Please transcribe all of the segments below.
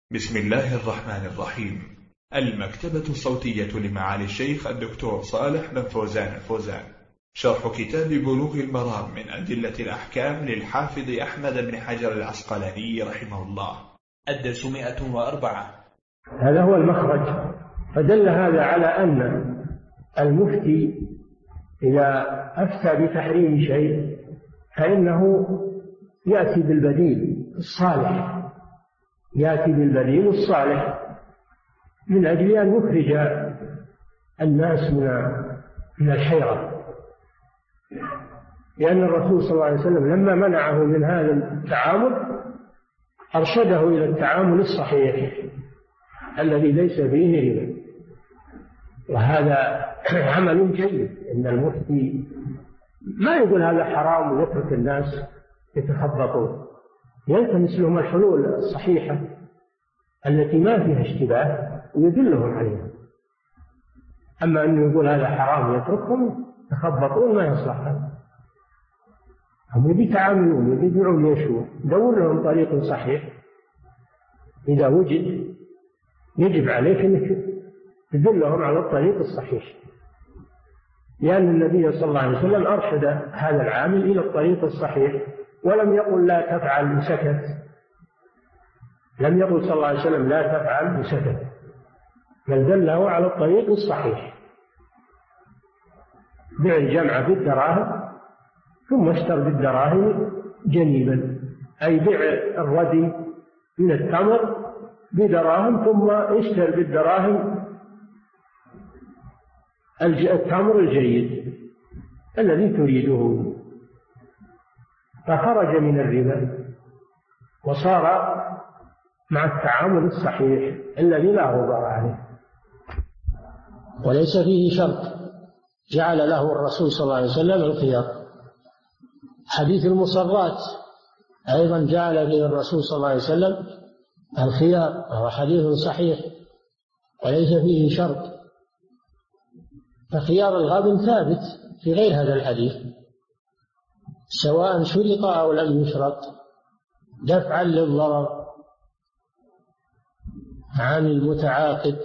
بسم الله الرحمن الرحيم. المكتبة الصوتية لمعالي الشيخ الدكتور صالح بن فوزان الفوزان، شرح كتاب بلوغ المرام من أدلة الأحكام للحافظ أحمد بن حجر العسقلاني رحمه الله. الدرس 104. هذا هو المخرج. فدل هذا على أن المفتي إذا أفتى بتحريم شيء فإنه يأتي بالبديل الصالح، يأتي بالبديل الصالح من أجل أن يخرج الناس من الحيرة. لأن الرسول صلى الله عليه وسلم لما منعه من هذا التعامل أرشده إلى التعامل الصحيح الذي ليس فيه ربا، وهذا عمل جيد. إن المفتي ما يقول هذا حرام ويترك الناس يتخبطون، يلتمس لهم الحلول الصحيحة التي ما فيها اشتباه ويدلهم عليها. أما أنه يقول هذا حرام يتركهم يتخبطون ما يصلح هذا. هم يبي يتعاملون يبي يدعون يشوف، دور لهم طريق صحيح. إذا وجد يجب عليك أنك تدلهم على الطريق الصحيح، لأن النبي صلى الله عليه وسلم أرشد هذا العامل إلى الطريق الصحيح ولم يقل لا تفعل وسكت. لم يقل صلى الله عليه وسلم لا تفعل وسكت، بل دله على الطريق الصحيح. بيع الجمع بالدراهم ثم اشتر بالدراهم جنيبا، أي بيع الردي من التمر بدراهم ثم اشتر بالدراهم التمر الجيد الذي تريده، فخرج من الربا وصار مع التعامل الصحيح الذي لا غبار عليه وليس فيه شرط. جعل له الرسول صلى الله عليه وسلم الخيار. حديث المصرات أيضا جعل فيه الرسول صلى الله عليه وسلم الخيار، وهو حديث صحيح وليس فيه شرط. فخيار الغبن ثابت في غير هذا الحديث سواء شرط أو لم يشرط دفعا للضرر عن المتعاقد.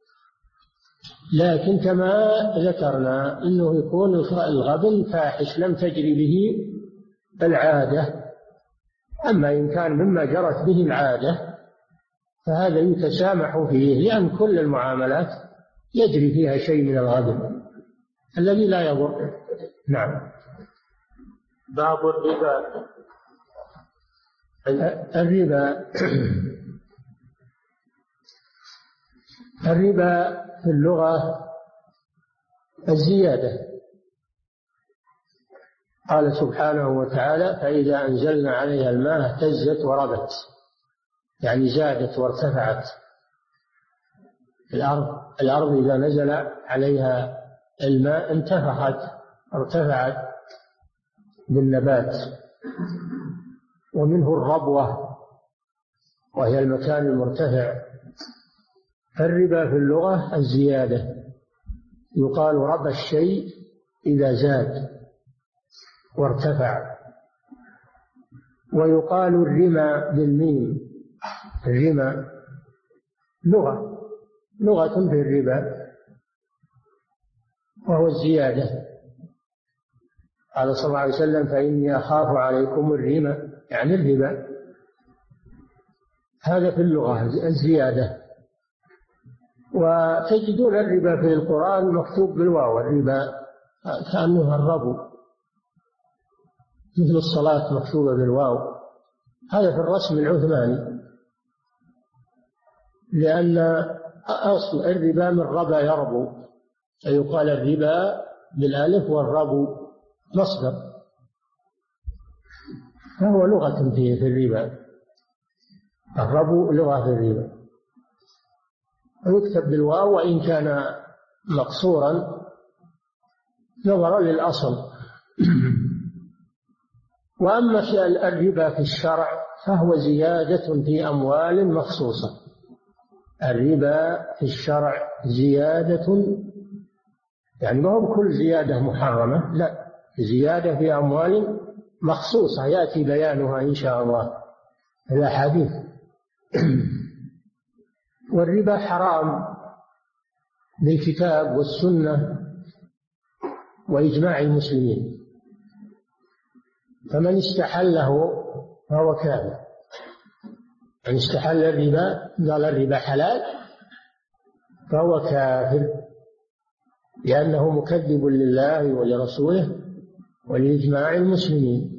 لكن كما ذكرنا أنه يكون الغبن فاحش لم تجري به العادة. أما إن كان مما جرت به العادة فهذا يتسامح فيه، لأن كل المعاملات يجري فيها شيء من الغبن الذي لا يضر. نعم. باب الربا. الربا في اللغة الزيادة. قال سبحانه وتعالى فإذا أنزلنا عليها الماء اهتزت وربت، يعني زادت وارتفعت. الأرض إذا نزل عليها الماء انتفخت ارتفعت بالنبات. ومنه الربوة وهي المكان المرتفع. فالربا في اللغة الزيادة. يقال ربى الشيء إذا زاد وارتفع. ويقال الرمى بالميم. الرمى لغة في الربا وهو الزيادة. قال صلى الله عليه وسلم فإني أخاف عليكم الرمى، يعني الربا. هذا في اللغة الزيادة. وتجدون الربا في القرآن مكتوب بالواو. الربا كأنه الربو، مثل الصلاة مكتوبة بالواو. هذا في الرسم العثماني، لأن أصل الربا من ربا يربو، فيقال الربا بالألف والربو مصدر، فهو لغة في الربا. الربو لغة في الربا، ويكتب بالواو وإن كان مقصورا نظرا للأصل. وأما الربا في الشرع فهو زيادة في أموال مخصوصة. الربا في الشرع زيادة، يعني ما هو كل زيادة محرمة، لا، زيادة في أموال مخصوصة يأتي بيانها إن شاء الله في الأحاديث. والربا حرام بالكتاب والسنة وإجماع المسلمين، فمن استحله فهو كافر. من استحل الربا قال الربا حلال فهو كافر، لأنه مكذب لله ولرسوله ولإجماع المسلمين.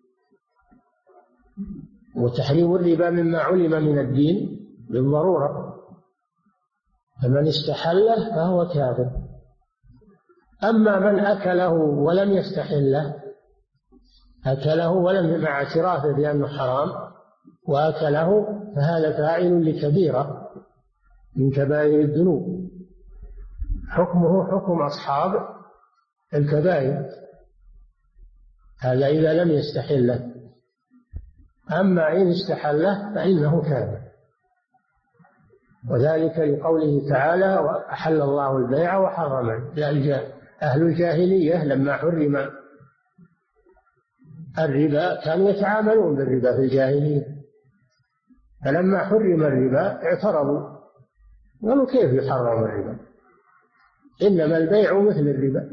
وتحريم الربا مما علم من الدين بالضرورة، فمن استحله فهو كافر. أما من أكله ولم يستحله، أكله ولم مع اعترافه بأنه حرام وأكله، فهذا فاعل لكبيرة من كبائر الذنوب، حكمه حكم أصحاب الكبائر، هذا إذا لم يستحله. أما إن استحله فإنه كافر، وذلك لقوله تعالى وأحل الله البيع وحرم أهل الجاهلية لما حرم الربا كانوا يتعاملون بالربا في الجاهلية، فلما حرم الربا اعترضوا قالوا كيف يحرم الربا؟ إنما البيع مثل الربا.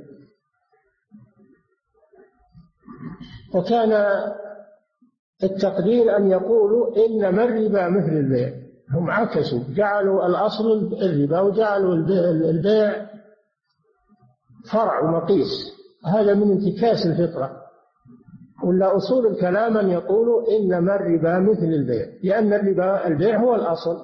وكان التقدير أن يقولوا إنما الربا مثل البيع، هم عكسوا، جعلوا الأصل الربا وجعلوا البيع فرع ومقيس، هذا من انتكاس الفطرة. ولا أصول الكلام أن يقولوا إنما الربا مثل البيع، لأن البيع هو الأصل،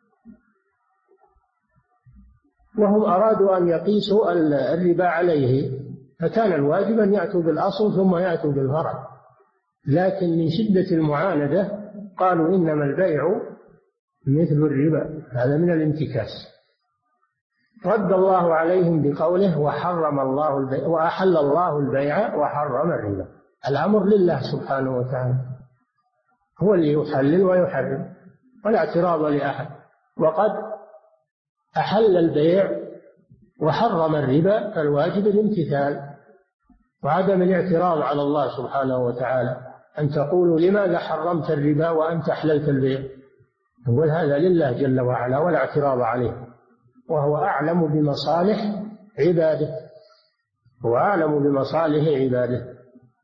وهم أرادوا أن يقيسوا الربا عليه، فكان الواجب أن يأتوا بالأصل ثم يأتوا بالفرع، لكن من شدة المعاندة قالوا إنما البيع مثل الربا، هذا من الانتكاس. رد الله عليهم بقوله وحرم الله البيع وأحل الله البيع وحرم الربا. الأمر لله سبحانه وتعالى، هو اللي يحلل ويحرم ولا اعتراض لأحد. وقد أحل البيع وحرم الربا، فالواجب الامتثال وعدم الاعتراض على الله سبحانه وتعالى، أن تقولوا لماذا حرمت الربا وأنت أحللت البيع؟ نقول هذا لله جل وعلا ولا اعتراض عليه، وهو أعلم بمصالح عباده، هو أعلم بمصالح عباده.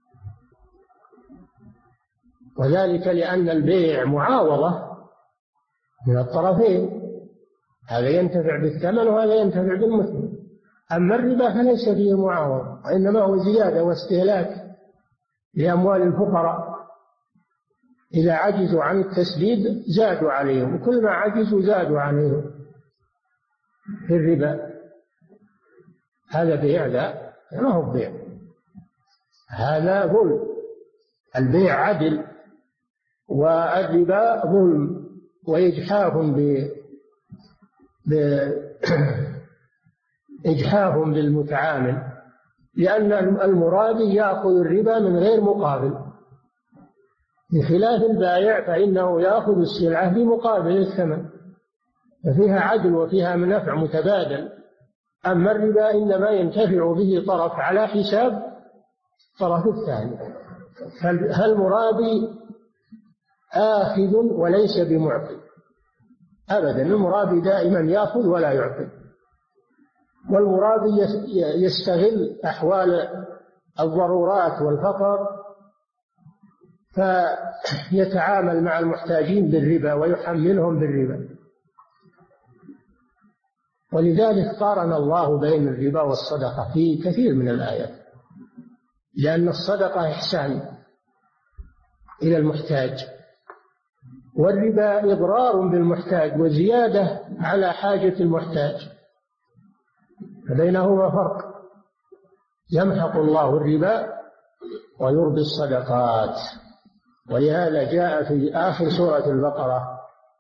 وذلك لأن البيع معاوضة من الطرفين، هذا ينتفع بالثمن وهذا ينتفع بالمثل. أما الربا فليس فيه معاوضة، وإنما هو زيادة واستهلاك لأموال الفقراء، إذا عجزوا عن التسديد زادوا عليهم، وكل ما عجزوا زادوا عليهم في الربا. هذا بيع؟ لا، ما هو بيع، هذا ظلم. البيع عدل والربا ظلم وإجحاف إجحاف بالمتعامل، لأن المرابي يأخذ الربا من غير مقابل، بخلاف البائع فإنه يأخذ السلعة بمقابل الثمن، ففيها عدل وفيها منافع متبادل. أما الربا إنما ينتفع به طرف على حساب طرف الثاني، فالمرابي آخذ وليس بمعطي أبدا، المرابي دائما يأخذ ولا يعطي، والمرابي يستغل أحوال الضرورات والفقر فيتعامل مع المحتاجين بالربا ويحملهم بالربا. ولذلك قارن الله بين الربا والصدقة في كثير من الآيات، لأن الصدقة إحسان إلى المحتاج، والربا إضرار بالمحتاج وزيادة على حاجة المحتاج، فبينهما فرق. يمحق الله الربا ويربي الصدقات، ولهذا جاء في آخر سورة البقرة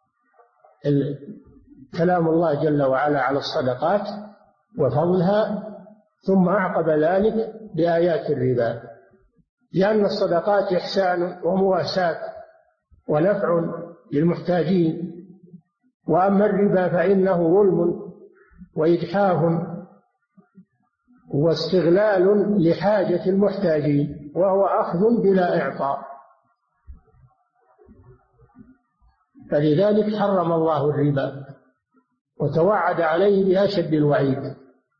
كلام الله جل وعلا على الصدقات وفضلها، ثم أعقب ذلك بآيات الربا، لأن الصدقات إحسان ومواساة ونفع للمحتاجين، وأما الربا فإنه ظلم وإجحاف واستغلال لحاجة المحتاجين، وهو أخذ بلا إعطاء. فلذلك حرم الله الربا وتوعد عليه بأشد الوعيد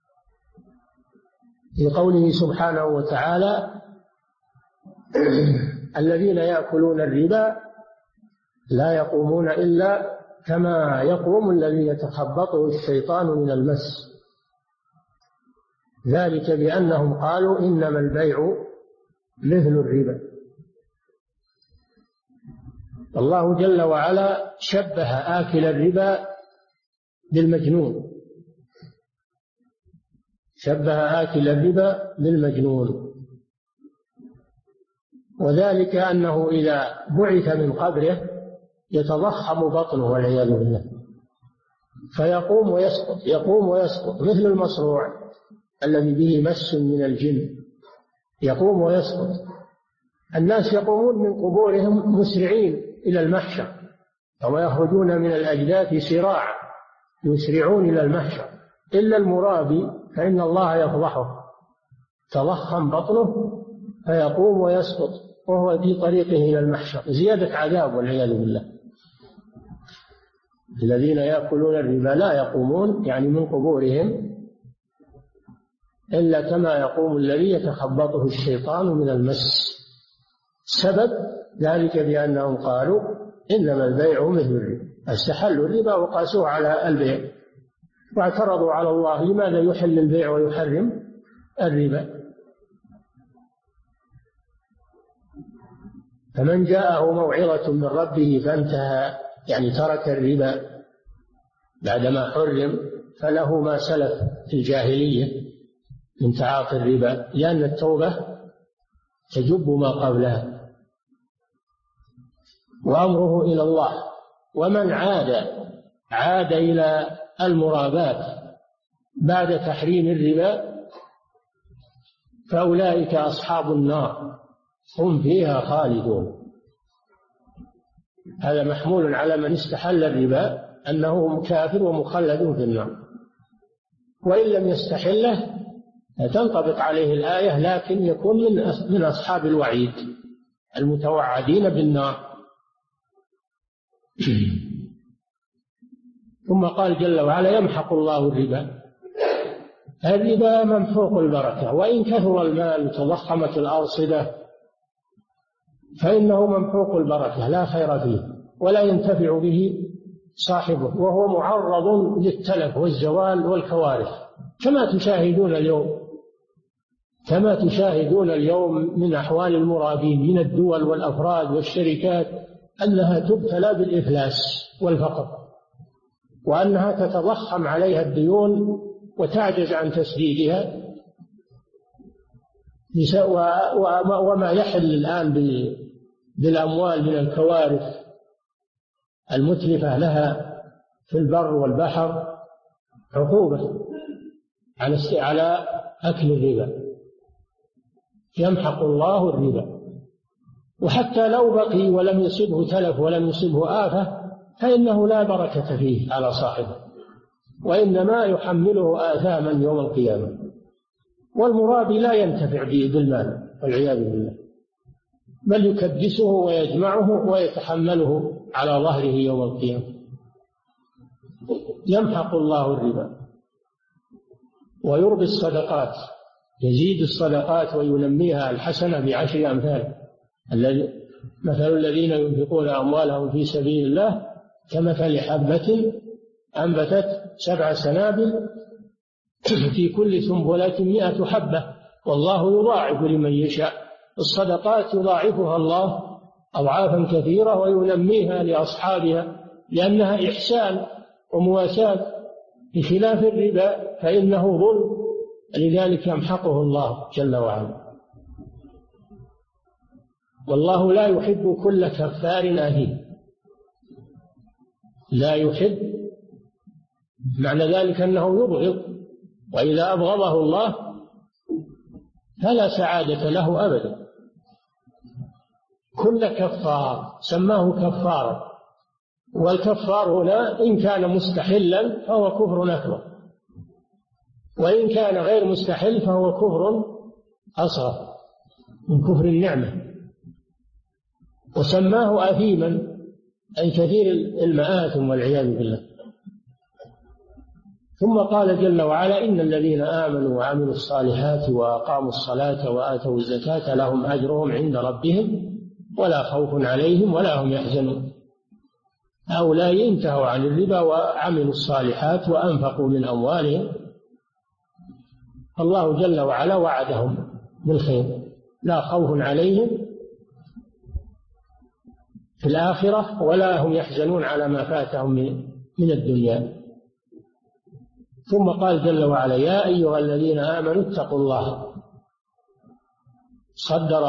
في قوله سبحانه وتعالى: الذين يأكلون الربا لا يقومون إلا كما يقوم الذي يتخبطه الشيطان من المس، ذلك بأنهم قالوا إنما البيع مثل الربا. الله جل وعلا شبه آكل الربا بالمجنون، شبه آكل الربا بالمجنون، وذلك أنه إذا بعث من قبره يتضخم بطنه والعياذ بالله، فيقوم ويسقط يقوم ويسقط مثل المصروع الذي به مس من الجن، يقوم ويسقط. الناس يقومون من قبورهم مسرعين إلى المحشر، أو يخرجون من الأجداث سراعا يسرعون إلى المحشر، إلا المرابي فإن الله يفضحه، تضخم بطنه فيقوم ويسقط وهو في طريقه إلى المحشر، زيادة عذاب والعياذ بالله. الذين يأكلون الربا لا يقومون يعني من قبورهم إلا كما يقوم الذي يتخبطه الشيطان من المس. سبب ذلك بأنهم قالوا إنما البيع مثل الربا، استحلوا الربا وقاسوه على البيع، واعترضوا على الله: لماذا يحل البيع ويحرم الربا؟ فمن جاءه موعظة من ربه فانتهى يعني ترك الربا بعدما حرم فله ما سلف في الجاهلية من تعاطي الربا، لأن التوبة تجب ما قبلها، وأمره إلى الله. ومن عاد إلى المرابات بعد تحريم الربا فأولئك أصحاب النار هم فيها خالدون. هذا محمول على من استحل الربا أنه كافر ومخلد في النار، وإن لم يستحله تنطبق عليه الآية، لكن يكون من أصحاب الوعيد المتوعدين بالنار. ثم قال جل وعلا: يمحق الله الربا. الربا ممحوق البركة، وإن كثر المال وتضخمت الأرصدة فإنه ممحوق البركة لا خير فيه ولا ينتفع به صاحبه، وهو معرض للتلف والزوال والكوارث، كما تشاهدون اليوم من أحوال المرابين من الدول والأفراد والشركات أنها تبتلى بالإفلاس والفقر، وأنها تتضخم عليها الديون وتعجز عن تسديدها. وما يحل الآن بالأموال من الكوارث المتلفة لها في البر والبحر عقوبة على أكل الربا. يمحق الله الربا. وحتى لو بقي ولم يصبه تلف ولم يصبه آفة فإنه لا بركة فيه على صاحبه، وإنما يحمله آثاما يوم القيامة. والمرابي لا ينتفع به بالمال والعياذ بالله، بل يكدسه ويجمعه ويتحمله على ظهره يوم القيامة. يمحق الله الربا ويربي الصدقات، يزيد الصدقات وينميها الحسنة بعشر أمثال. مثل الذين ينفقون أموالهم في سبيل الله كمثل حبة أنبتت 7 سنابل في كل سنبلة 100 حبة والله يضاعف لمن يشاء. الصدقات يضاعفها الله أضعافا كثيرة وينميها لأصحابها لأنها إحسان ومواساة، بخلاف الربا فإنه ظلم، لذلك يمحقه الله جل وعلا. والله لا يحب كل كفار أثيم. لا يحب معنى ذلك أنه يبغض، وإذا أبغضه الله فلا سعادة له أبدا. كل كفار سماه كفارا، والكفار هنا إن كان مستحلا فهو كفر أكبر، وإن كان غير مستحل فهو كفر أصغر من كفر النعمة. وسماه أثيما أي كثير المآثم والعياذ بالله. ثم قال جل وعلا: إن الذين آمنوا وعملوا الصالحات وأقاموا الصلاة وآتوا الزكاة لهم أجرهم عند ربهم ولا خوف عليهم ولا هم يحزنون. هؤلاء انتهوا عن الربا وعملوا الصالحات وأنفقوا من أموالهم، الله جل وعلا وعدهم بالخير، لا خوف عليهم في الآخرة ولا هم يحزنون على ما فاتهم من الدنيا. ثم قال جل وعلا: يا أيها الذين آمنوا اتقوا الله. صدر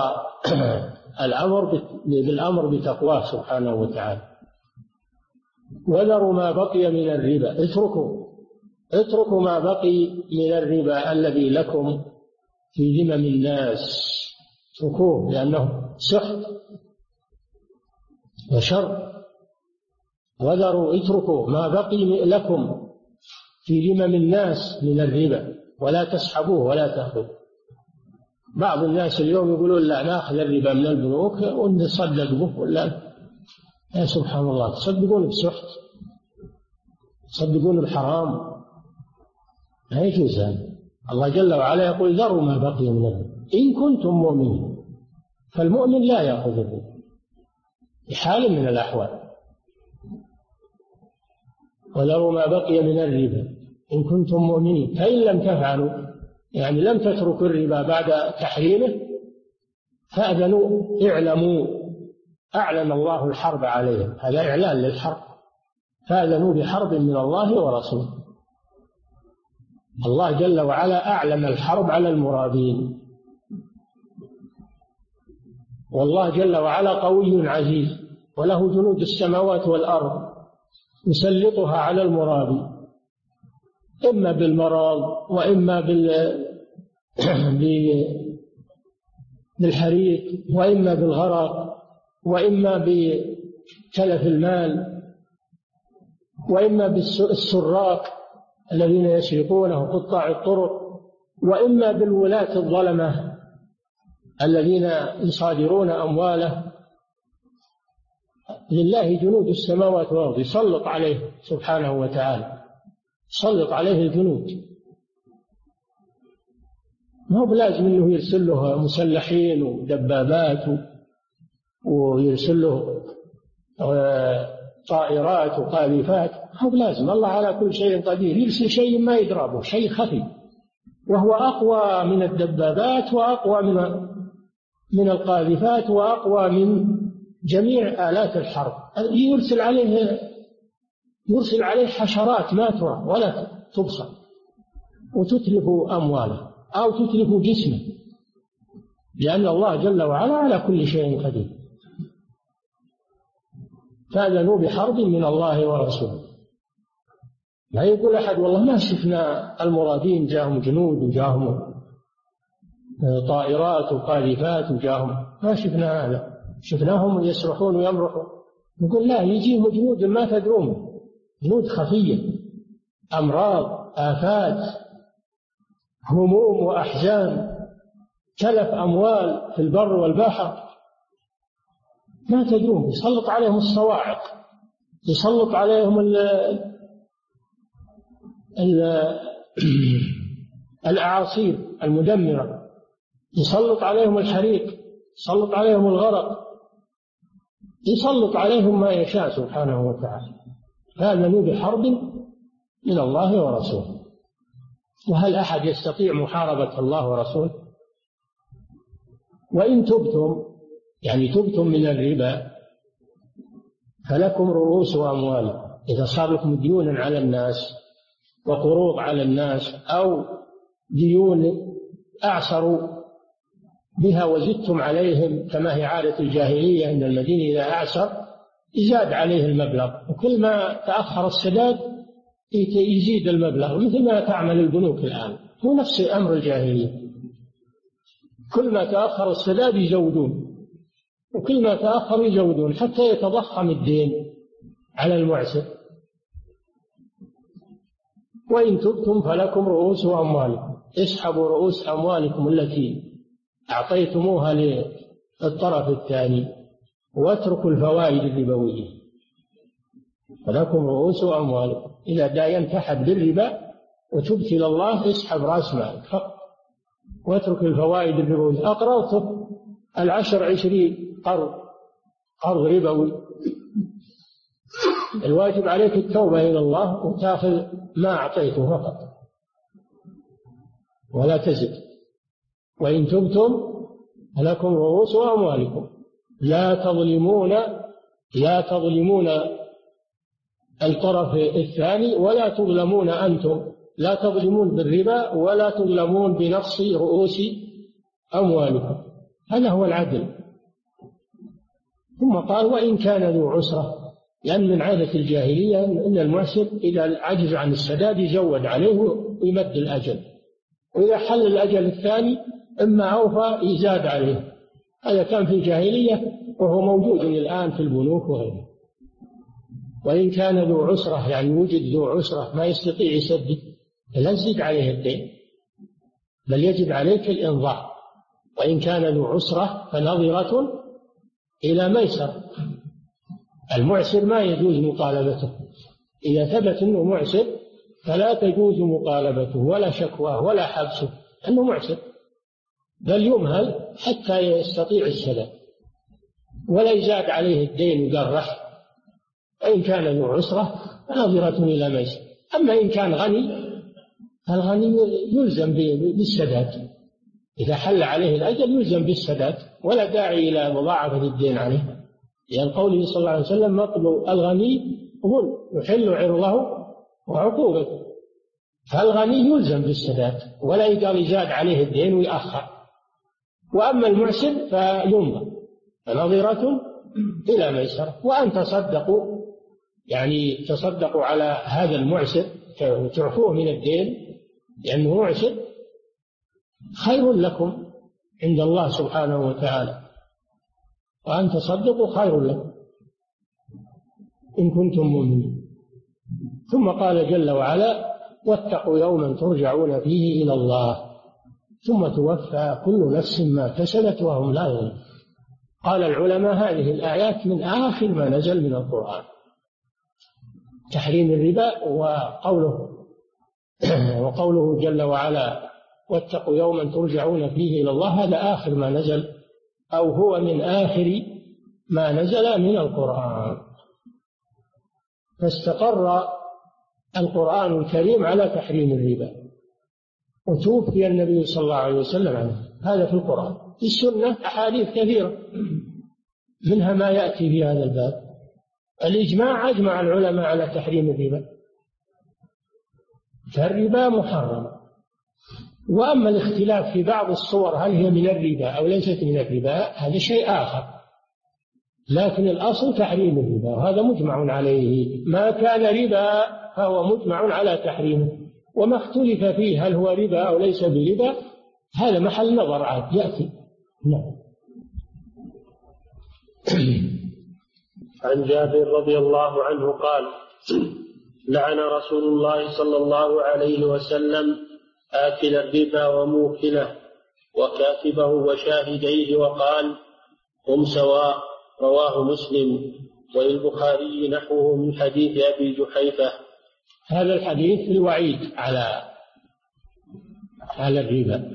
بالأمر بتقواه سبحانه وتعالى. وذروا ما بقي من الربا، اتركوا ما بقي من الربا الذي لكم في ذمم الناس، اتركوه لأنه سحت وشر. اتركوا ما بقي لكم في ذمم الناس من الربا ولا تسحبوه ولا تأخذوه. بعض الناس اليوم يقولون: لا، نأخذ الربا من البنوك ونصدق به، ولا يا سبحان الله، تصدقون بسحت، تصدقون بحرام، لا يجوز هذا. الله جل وعلا يقول: ذروا ما بقي من الربا إن كنتم مؤمنين. فالمؤمن لا يأخذ الربا بحال من الأحوال. وذروا ما بقي من الربا إن كنتم مؤمنين، فإن لم تفعلوا، يعني لم تتركوا الربا بعد تحريمه، فأذنوا، اعلموا، أعلن الله الحرب عليهم، هذا إعلان للحرب، فأذنوا بحرب من الله ورسوله. الله جل وعلا أعلن الحرب على المرابين، والله جل وعلا قوي عزيز وله جنود السماوات والأرض يسلطها على المرابي، إما بالمرض وإما بالحريق وإما بالغرق وإما بتلف المال وإما بالسراق الذين يسرقونه قطاع الطرق وإما بالولاة الظلمة الذين يصادرون أمواله. لله جنود السماوات والأرض، يسلط عليه سبحانه وتعالى، يسلط عليه الجنود. ما هو بلازم انه يرسل له مسلحين ودبابات ويرسل له طائرات وقاذفات، ما هو بلازم. الله على كل شيء قدير، يرسل شيء ما يضربه، شيء خفي، وهو أقوى من الدبابات وأقوى من القاذفات وأقوى من جميع آلات الحرب. يرسل عليه حشرات ما ترى ولا تبصر وتتلف أمواله أو تتلف جسمه، لأن الله جل وعلا على كل شيء قدير. فأذنوا بحرب من الله ورسوله. لا يقول أحد: والله ما شفنا المرادين جاءهم جنود وجاءهم طائرات وقاذفات وجاءهم، ما شفنا هذا، شفناهم يسرحون ويمرحون. نقول: لا، يجيهم جنود ما تدرون، جنود خفية، أمراض، آفات، هموم وأحزان، تلف أموال في البر والبحر، ما تدرون. يسلط عليهم الصواعق، يسلط عليهم الأعاصير المدمرة، يسلط عليهم الحريق، يسلط عليهم الغرق، يسلط عليهم ما يشاء سبحانه وتعالى. فآذنوا بحرب من الله ورسوله. وهل أحد يستطيع محاربة الله ورسوله؟ وإن تبتم، يعني تبتم من الربا، فلكم رؤوس أموالكم. إذا صار لكم ديون على الناس وقروض على الناس أو ديون أعسروا بها وزدتم عليهم، كما هي عادة الجاهلية عند المدين، إذا أعسر يزاد عليه المبلغ، وكل ما تأخر السداد يزيد المبلغ، مثل ما تعمل البنوك الآن، هو نفس أمر الجاهلية. كل ما تأخر السداد يزودون، وكل ما تأخر يزودون حتى يتضخم الدين على المعسر. وإن تبتم فلكم رؤوس أموالكم، اسحبوا رؤوس أموالكم التي أعطيتموها للطرف الثاني واتركوا الفوائد الربوية. فلكم رؤوس أموالكم. إذا داينت أحد بالربا وتبت إلى الله اسحب رأس مالك فقط واترك الفوائد الربوية. أقرضت 20 قرض ربوي، الواجب عليك التوبة إلى الله وتأخذ ما أعطيته فقط ولا تزد. وإن تبتم فلكم رؤوس أموالكم لا تظلمون الطرف الثاني ولا تظلمون أنتم، لا تظلمون بالربا ولا تظلمون بنقص رؤوس أموالكم. هذا هو العدل. ثم قال وإن كان ذو عسرة، لأن من عادة الجاهلية أن المعسر إذا عجز عن السداد يزود عليه ويمد الأجل، وإذا حل الأجل الثاني إما أوفى يزاد عليه. هذا كان في الجاهلية وهو موجود الآن في البنوك وغيره. وإن كان ذو عسرة يعني وجد ذو عسرة ما يستطيع يسدد فلا تزيد عليه الدين، بل يجب عليك الإنظار. وإن كان ذو عسرة فنظرة إلى ميسر. المعسر ما يجوز مطالبته، إذا ثبت أنه معسر فلا تجوز مطالبته ولا شكواه ولا حبسه أنه معسر، بل يمهل حتى يستطيع السداد ولا يزاد عليه الدين وقال رح. وإن كان ذو عسرة فنظرة إلى ميسر. أما إن كان غني فالغني يلزم بالسداد، إذا حل عليه الأجل يلزم بالسداد ولا داعي إلى مضاعفة الدين عليه، لأن قوله صلى الله عليه وسلم مطل الغني ظلم يحل عرضه وعقوبته. فالغني يلزم بالسداد ولا يقال يزاد عليه الدين ويأخر. وأما المعسر فينظر فنظرة إلى ميسرة. وأن تصدقوا يعني تصدقوا على هذا المعسر وتعفوه من الدين لأنه معسر خير لكم عند الله سبحانه وتعالى، وأن تصدقوا خير لكم إن كنتم مؤمنين. ثم قال جل وعلا واتقوا يوما ترجعون فيه إلى الله ثم توفى كل نفس ما كسبت وهم لا يظلمون. قال العلماء هذه الآيات من آخر ما نزل من القرآن، تحريم الربا وقوله جل وعلا واتقوا يوما ترجعون فيه إلى الله، هذا آخر ما نزل أو هو من آخر ما نزل من القرآن. فاستقر القرآن الكريم على تحريم الربا، وتوفي النبي صلى الله عليه وسلم عنه. هذا في القرآن. في السنة أحاديث كثيرة منها ما يأتي في هذا الباب. الإجماع أجمع العلماء على تحريم الربا، فالربا محرم. وأما الاختلاف في بعض الصور هل هي من الربا أو ليست من الربا هذا شيء آخر، لكن الأصل تحريم الربا وهذا مجمع عليه. ما كان ربا فهو مجمع على تحريمه، وما اختلف فيه هل هو ربا أو ليس بربا هذا محل نظر عاد يأتي. نعم. عن جابر رضي الله عنه قال لعن رسول الله صلى الله عليه وسلم آكل الربا وموكله وكاتبه وشاهديه وقال هم سواء. رواه مسلم وللبخاري نحوه من حديث أبي جحيفة. هذا الحديث الوعيد على الربا،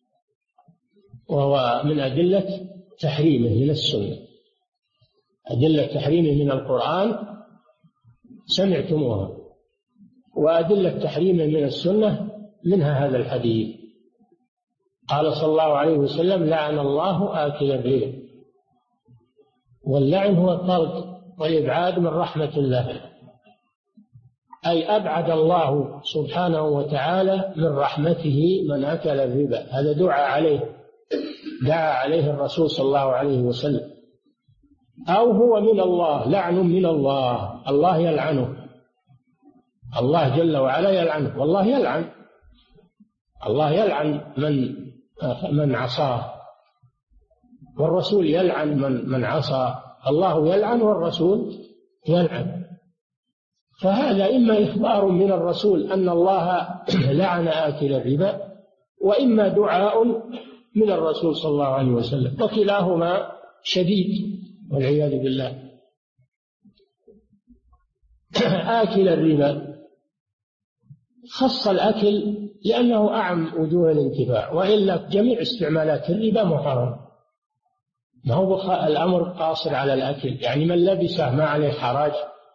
وهو من أدلة تحريمه من السنة. أدلة تحريمه من القرآن سمعتموها، وأدلة تحريمه من السنة منها هذا الحديث. قال صلى الله عليه وسلم لعن الله آكل الربا. واللعن هو الطرد والإبعاد من رحمة الله، أي أبعد الله سبحانه وتعالى من رحمته من أكل الربا. هذا دعا عليه الرسول صلى الله عليه وسلم. أو هو من الله، لعن من الله، الله يلعنه، الله جل وعلا يلعنه. والله يلعن، الله يلعن من عصاه، والرسول يلعن من عصى. الله يلعن والرسول يلعن. فهذا إما إخبار من الرسول أن الله لعن آكل الربا، وإما دعاء من الرسول صلى الله عليه وسلم، وكلاهما شديد والعياذ بالله. آكل الربا خص الأكل لأنه أعم وجوه الانتفاع، وإلا جميع استعمالات الربا محرم. ما هو الأمر قاصر على الأكل، يعني من لبسه ما عليه حرج،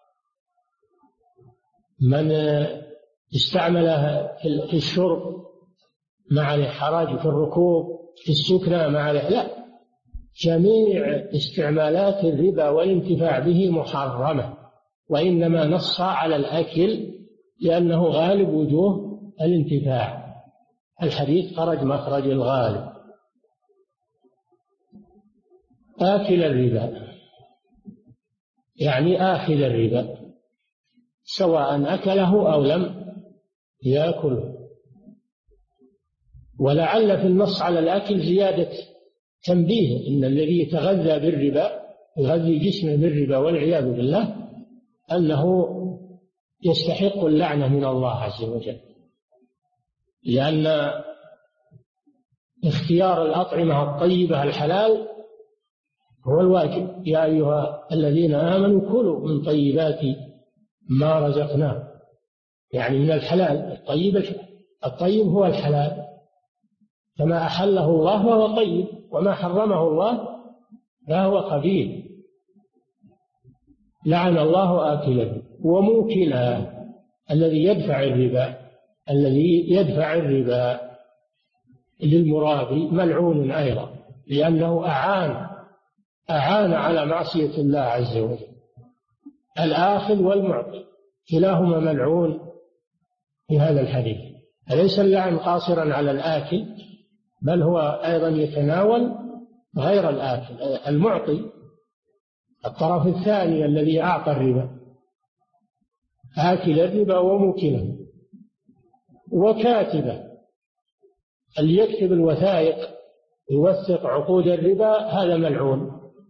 من استعمله في الشرب ما عليه حرج، في الركوب في السكنى ما عليه، لا، جميع استعمالات الربا والانتفاع به محرمة، وإنما نص على الأكل لأنه غالب وجوه الانتفاع. الحديث خرج مخرج الغالب. آكل الربا يعني آخذ الربا، سواء أكله أو لم يأكله. ولعل في النص على الأكل زيادة تنبيه، إن الذي يتغذى بالربا يغذي جسمه بالربا والعياذ بالله أنه يستحق اللعنة من الله عز وجل، لأن اختيار الأطعمة الطيبة الحلال هو الواجب. يا أيها الذين آمنوا كلوا من طيبات ما رزقناكم، يعني من الحلال الطيب هو الحلال، فما أحله الله فهو طيب، وما حرمه الله فهو خبيث. لعن الله آكله وموكله، الذي يدفع الربا للمرابي ملعون أيضا، لأنه أعان على معصية الله عز وجل. الآخذ والمعطي كلاهما ملعون في هذا الحديث. أليس اللعن قاصرا على الآكل، بل هو أيضا يتناول غير الآكل، المعطي، الطرف الثاني الذي أعطى الربا، آكل الربا وموكله وكاتبه، اللي يكتب الوثائق يوثق عقود الربا هذا ملعون.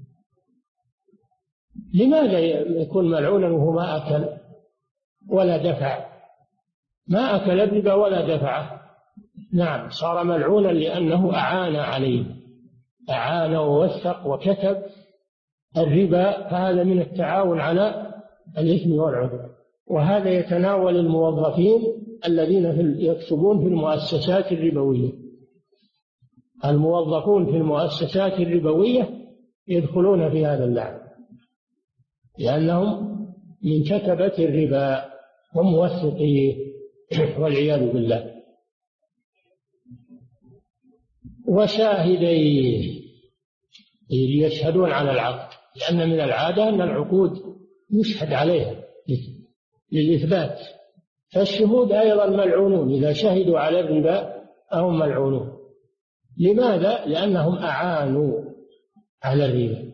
لماذا يكون ملعونا وهو ما أكل ولا دفع؟ ما أكل الربا ولا دفعه، نعم صار ملعونا لأنه أعان عليه، أعان ووثق وكتب الربا، فهذا من التعاون على الإثم والعدوان. وهذا يتناول الموظفين الذين يكتبون في المؤسسات الربوية. الموظفون في المؤسسات الربوية يدخلون في هذا اللعن، لأنهم من كتبة الربا وموثقيه والعياذ بالله. وشاهديه يشهدون على العقد، لأن من العادة أن العقود يشهد عليها للإثبات، فالشهود أيضا ملعونون، إذا شهدوا على الربا هم ملعونون. لماذا؟ لأنهم أعانوا على الربا،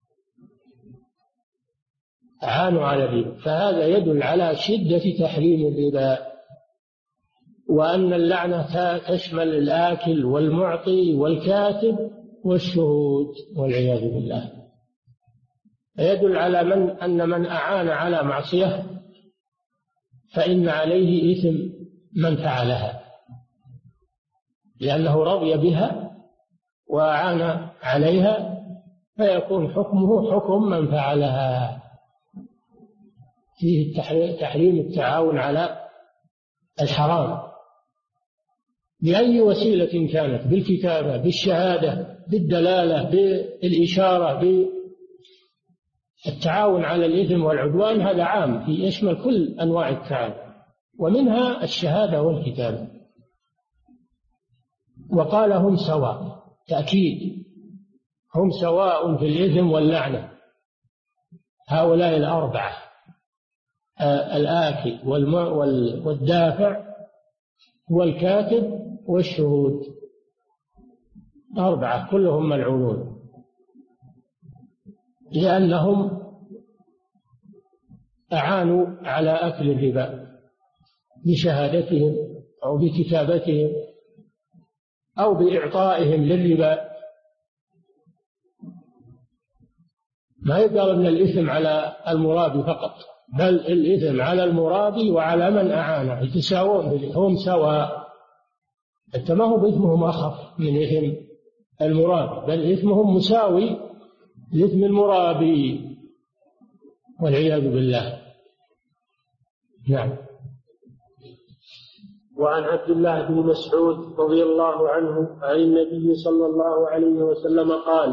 أعانوا على الربا، فهذا يدل على شدة تحريم الربا، وأن اللعنة تشمل الآكل والمعطي والكاتب والشهود والعياذ بالله. يدل على أن من أعان على معصية فإن عليه إثم من فعلها، لأنه رضي بها وأعان عليها، فيكون حكمه حكم من فعلها. فيه تحريم التعاون على الحرام بأي وسيلة كانت، بالكتابة، بالشهادة، بالدلالة، بالإشارة، بالتعاون على الإثم والعدوان. هذا عام يشمل كل أنواع التعاون، ومنها الشهادة والكتابة. وقال هم سواء، تأكيد، هم سواء في الإثم واللعنة، هؤلاء الأربعة، الآكل والدافع والكاتب والشهود، أربعة كلهم ملعونون، لأنهم أعانوا على أكل الربا بشهادتهم أو بكتابتهم أو بإعطائهم للربا. ما يقال أن الإثم على المرابي فقط، بل الإثم على المرابي وعلى من أعانه، يتساوون، هم سواء. حتى ما هو بإثمهم أخف من إثم المرابي، بل إثمهم مساوي لإثم المرابي والعياذ بالله. نعم. وعن عبد الله بن مسعود رضي الله عنه عن النبي صلى الله عليه وسلم قال: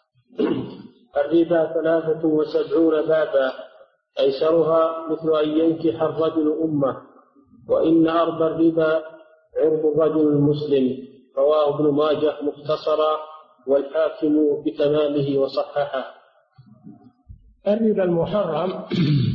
الربا 73 بابا أيسرها مثل أن ينكح الرجل أمه، وإن أربى الربا عرض الرجل المسلم. رواه ابن ماجه مختصرا والحاكم بتمامه وصححه. الربا المحرم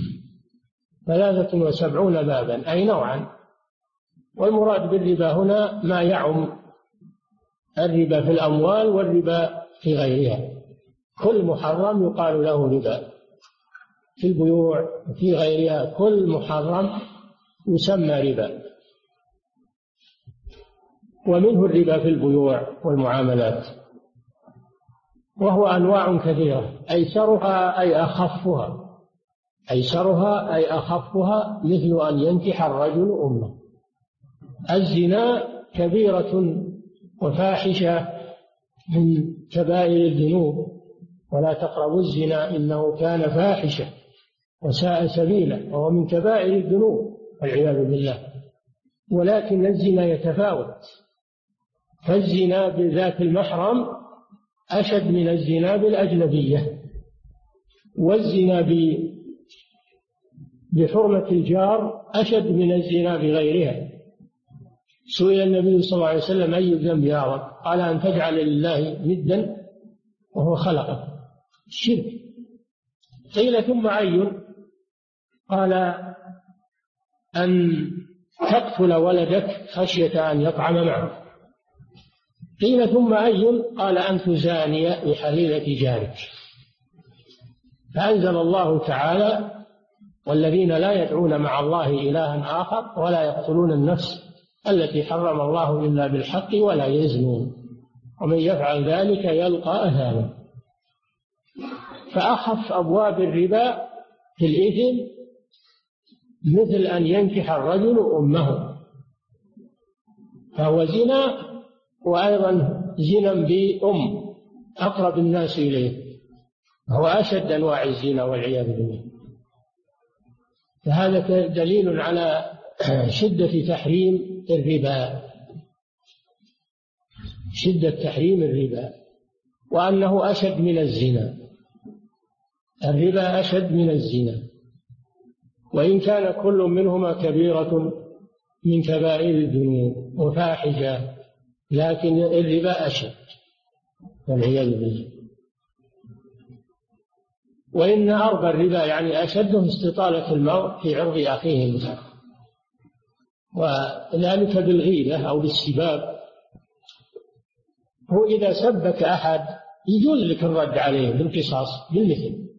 73 بابا أي نوعا، والمراد بالربا هنا ما يعم الربا في الأموال والربا في غيرها. كل محرم يقال له ربا في البيوع وفي غيرها، كل محرم يسمى ربا. ومنه الربا في البيوع والمعاملات، وهو أنواع كثيرة. أيسرها أي أخفها مثل أن ينكح الرجل أمه. الزنا كبيرة وفاحشة من كبائر الذنوب، ولا تقربوا الزنا إنه كان فاحشة وساء سبيلا، وهو من كبائر الذنوب والعياذ بالله. ولكن الزنا يتفاوت، فالزنا بذات المحرم أشد من الزنا بالأجنبية، والزنا بحرمة الجار أشد من الزنا بغيرها. سئل النبي صلى الله عليه وسلم: أي الذنب يا رب؟ قال: أن تجعل لله ندا وهو خلقه، الشرك. قيل: ثم أي؟ قال: أن تقتل ولدك خشية أن يطعم معه. قيل: ثم أي؟ قال: أن تزاني بحليلة جارك. فأنزل الله تعالى: والذين لا يدعون مع الله إلها آخر ولا يقتلون النفس التي حرم الله إلا بالحق ولا يزنون ومن يفعل ذلك يلقى أثاما. فأخف أبواب الربا في الإثم مثل أن ينكح الرجل أمه، فهو زنا، وأيضا زنا بأم أقرب الناس إليه، هو أشد أنواع الزنا والعياذ بالله. فهذا دليل على شدة تحريم الربا، شدة تحريم الربا، وأنه أشد من الزنا. الربا أشد من الزنا، وإن كان كل منهما كبيرة من كبائر الذنوب وفاحشة، لكن الربا أشد والعياذ بالله. وإن أربى الربا يعني أشده استطالة المرء في عرض أخيه المسلم، وذلك بالغيبة أو بالسباب. هو إذا سبك أحد يجوز لك الرد عليه بالقصاص بالمثل،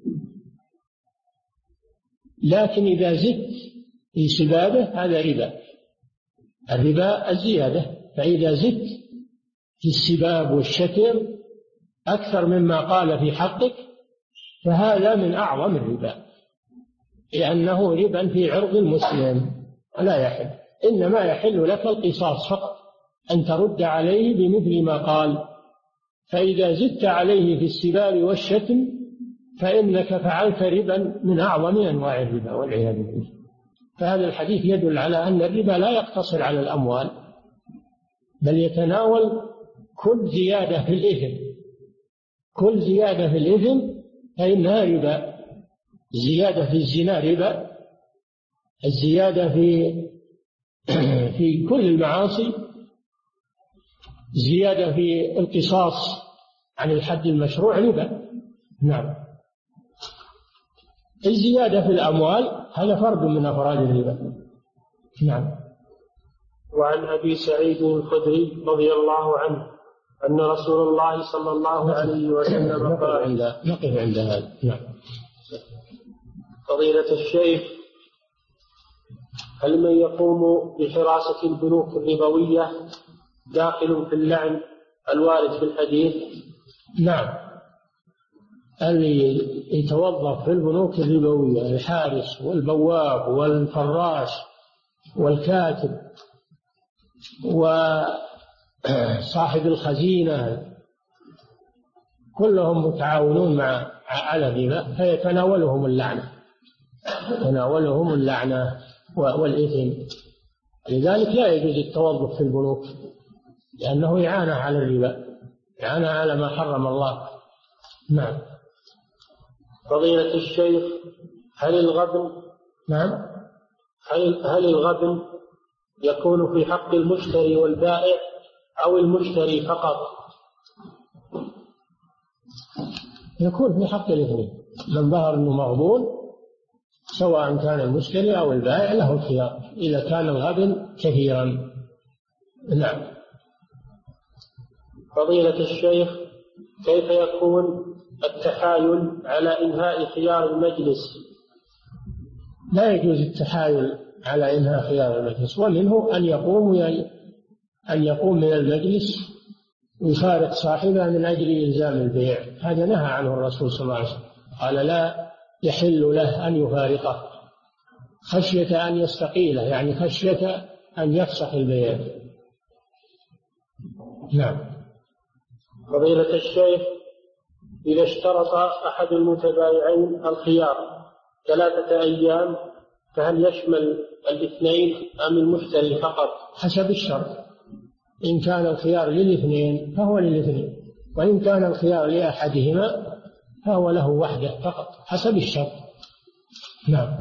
لكن إذا زدت في سبابه هذا ربا. الربا الزيادة، فإذا زدت في السباب والشتم أكثر مما قال في حقك فهذا من أعظم الربا، لأنه ربا في عرض المسلم لا يحل. إنما يحل لك القصاص فقط، أن ترد عليه بمثل ما قال. فإذا زدت عليه في السباب والشتم فإنك فعلت ربا من أعظم أنواع الربا والعياذ بالله. فهذا الحديث يدل على أن الربا لا يقتصر على الأموال، بل يتناول كل زيادة في الإثم. كل زيادة في الإثم فإنها ربا. الزيادة في الزنا ربا، الزيادة في كل المعاصي، زيادة في القصاص عن الحد المشروع ربا. نعم. الزيادة في الأموال هذا فرد من أفراد الربا. نعم. وعن أبي سعيد الخدري رضي الله عنه أن رسول الله صلى الله عليه وسلم قال: نقف عند هذا. نعم. فضيلة الشيخ، هل من يقوم بحراسة البنوك الربوية داخل في اللعن الوارد في الحديث؟ نعم. اللي يتوظف في البنوك الربوية الحارس والبواب والفراش والكاتب وصاحب الخزينة كلهم متعاونون على الربا، فيتناولهم اللعنة والإثم. لذلك لا يجوز التوظف في البنوك، لأنه إعانة على الربا، إعانة على ما حرم الله. نعم. فضيلة الشيخ، هل الغبن نعم. هل الغبن يكون في حق المشتري والبائع أو المشتري فقط؟ يكون في حق الاثنين، من ظهر أنه مغبون سواء كان المشتري أو البائع له الخيار إذا كان الغبن كثيرا. نعم. فضيلة الشيخ، كيف يكون التحايل على إنهاء خيار المجلس؟ لا يجوز التحايل على إنهاء خيار المجلس، ومنه أن يقوم من المجلس ويفارق صاحبه من أجل إلزام البيع، هذا نهى عنه الرسول صلى الله عليه وسلم، قال لا يحل له أن يفارقه خشية أن يستقيله، يعني خشية أن يفسخ البيع. نعم. فضيلة الشيخ، إذا اشترط أحد المتبايعين الخيار 3 أيام فهل يشمل الاثنين أم المشتري فقط؟ حسب الشرط، إن كان الخيار للاثنين فهو للاثنين، وإن كان الخيار لأحدهما فهو له وحده فقط حسب الشرط. نعم.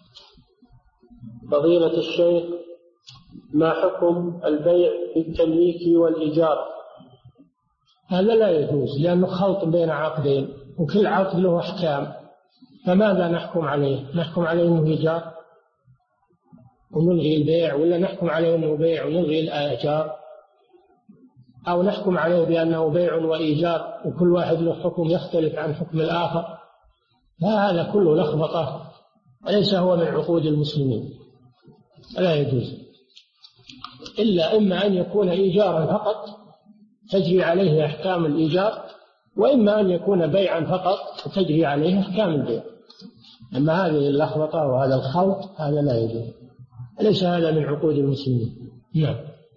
فضيلة الشيخ، ما حكم البيع بالتمليك والإيجار؟ هذا لا يجوز، لأنه خلط بين عقدين وكل عقد له أحكام، فماذا نحكم عليه؟ نحكم عليه أنه إيجار ونلغي البيع، ولا نحكم عليه أنه بيع ونلغي الإيجار، أو نحكم عليه بأنه بيع وإيجار وكل واحد له حكم يختلف عن حكم الآخر؟ هذا كله لخبطة وليس هو من عقود المسلمين، لا يجوز، إلا إما أن يكون إيجارا فقط تجري عليه أحكام الإيجار، وإما أن يكون بيعا فقط تجري عليه أحكام البيع. أما هذه اللخبطة وهذا الخلط هذا لا يجوز، ليس هذا من عقود المسلمين. نعم.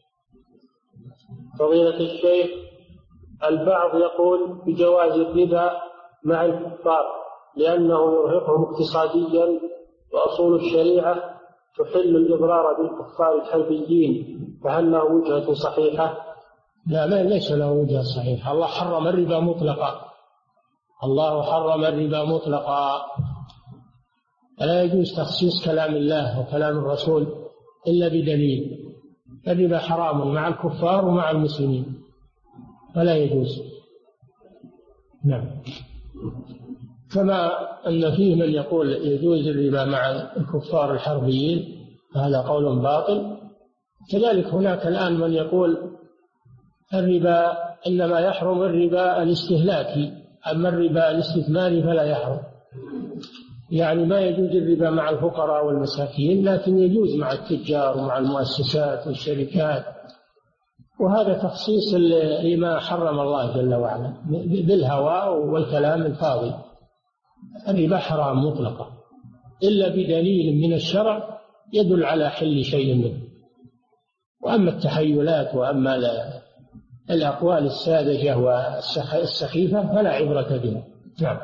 فضيلة الشيخ، البعض يقول بجواز الربا مع الكفار لأنه يرهقهم اقتصاديا، وأصول الشريعة تحل الإضرار بالكفار الحربيين، فهل له وجهة صحيحة؟ لا، ليس له وجهة صحيحة. الله حرم الربا مطلقا، الله حرم الربا مطلقا، فلا يجوز تخصيص كلام الله وكلام الرسول إلا بدليل. الربا حرام مع الكفار ومع المسلمين، فلا يجوز. نعم. كما أن فيه من يقول يجوز الربا مع الكفار الحربيين، هذا قول باطل، كذلك هناك الآن من يقول الربا إنما يحرم الربا الاستهلاكي، أما الربا الاستثماري فلا يحرم، يعني ما يجوز الربا مع الفقراء والمساكين، لكن يجوز مع التجار ومع المؤسسات والشركات، وهذا تخصيص لما حرم الله جل وعلا بالهوى والكلام الفاضي. الربا حرام مطلقا إلا بدليل من الشرع يدل على حل شيء منه، وأما التحيلات وأما الأقوال الساذجة والسخيفة فلا عبرة بها. نعم.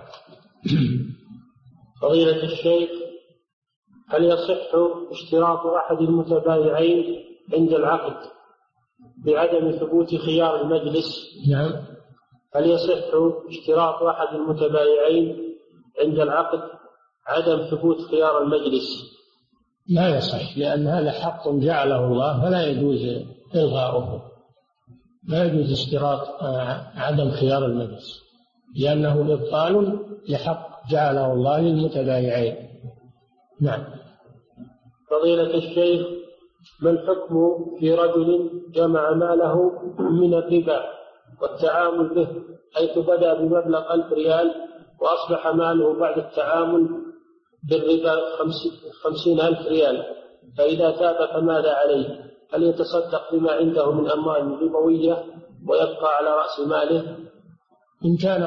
فضيلة الشيخ، هل يصح اشتراط أحد المتبايعين عند العقد بعدم ثبوت خيار المجلس؟ نعم. هل يصح اشتراط أحد المتبايعين عند العقد عدم ثبوت خيار المجلس؟ لا يصح، لأن هذا حق جعله الله فلا يجوز إلغاؤه، لا يجوز اشتراط عدم خيار المجلس، لأنه إبطال لحق جعله الله للمتبايعين. نعم. فضيلة الشيخ، ما الحكم في رجل جمع ماله من الربا والتعامل به، حيث بدأ بمبلغ 1000 ريال وأصبح ماله بعد التعامل بالربا 50,000 ريال، فإذا تاب فماذا عليه؟ هل يتصدق بما عنده من أموال ربوية ويبقى على رأس ماله؟ إن كان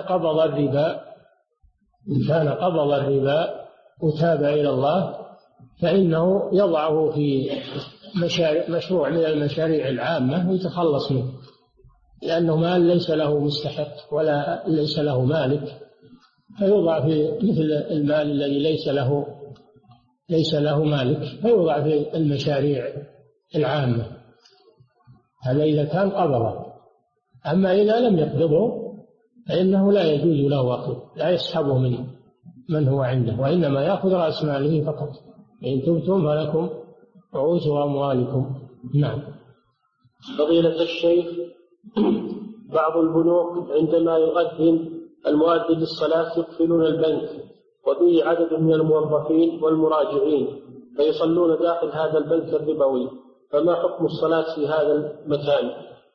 قبض الربا وتاب إلى الله فإنه يضعه في مشروع من المشاريع العامة ويتخلص منه، لأنه مال ليس له مستحق ولا ليس له مالك، فيوضع في مثل المال الذي ليس له مالك، فيوضع في المشاريع العامة. هذا إذا كان قبضه. أما إذا لم يقبضه فإنه لا يجوز له أخذه، لا يسحبه من هو عنده، وإنما يأخذ رأس ماله فقط. إن تبتم فلكم رؤوس أموالكم. نعم. فضيلة الشيخ، بعض البنوك عندما يؤذن المؤذن للصلاة يقفلون البنك وفيه عدد من الموظفين والمراجعين فيصلون داخل هذا البنك الربوي، فما حكم الصلاة في هذا المكان؟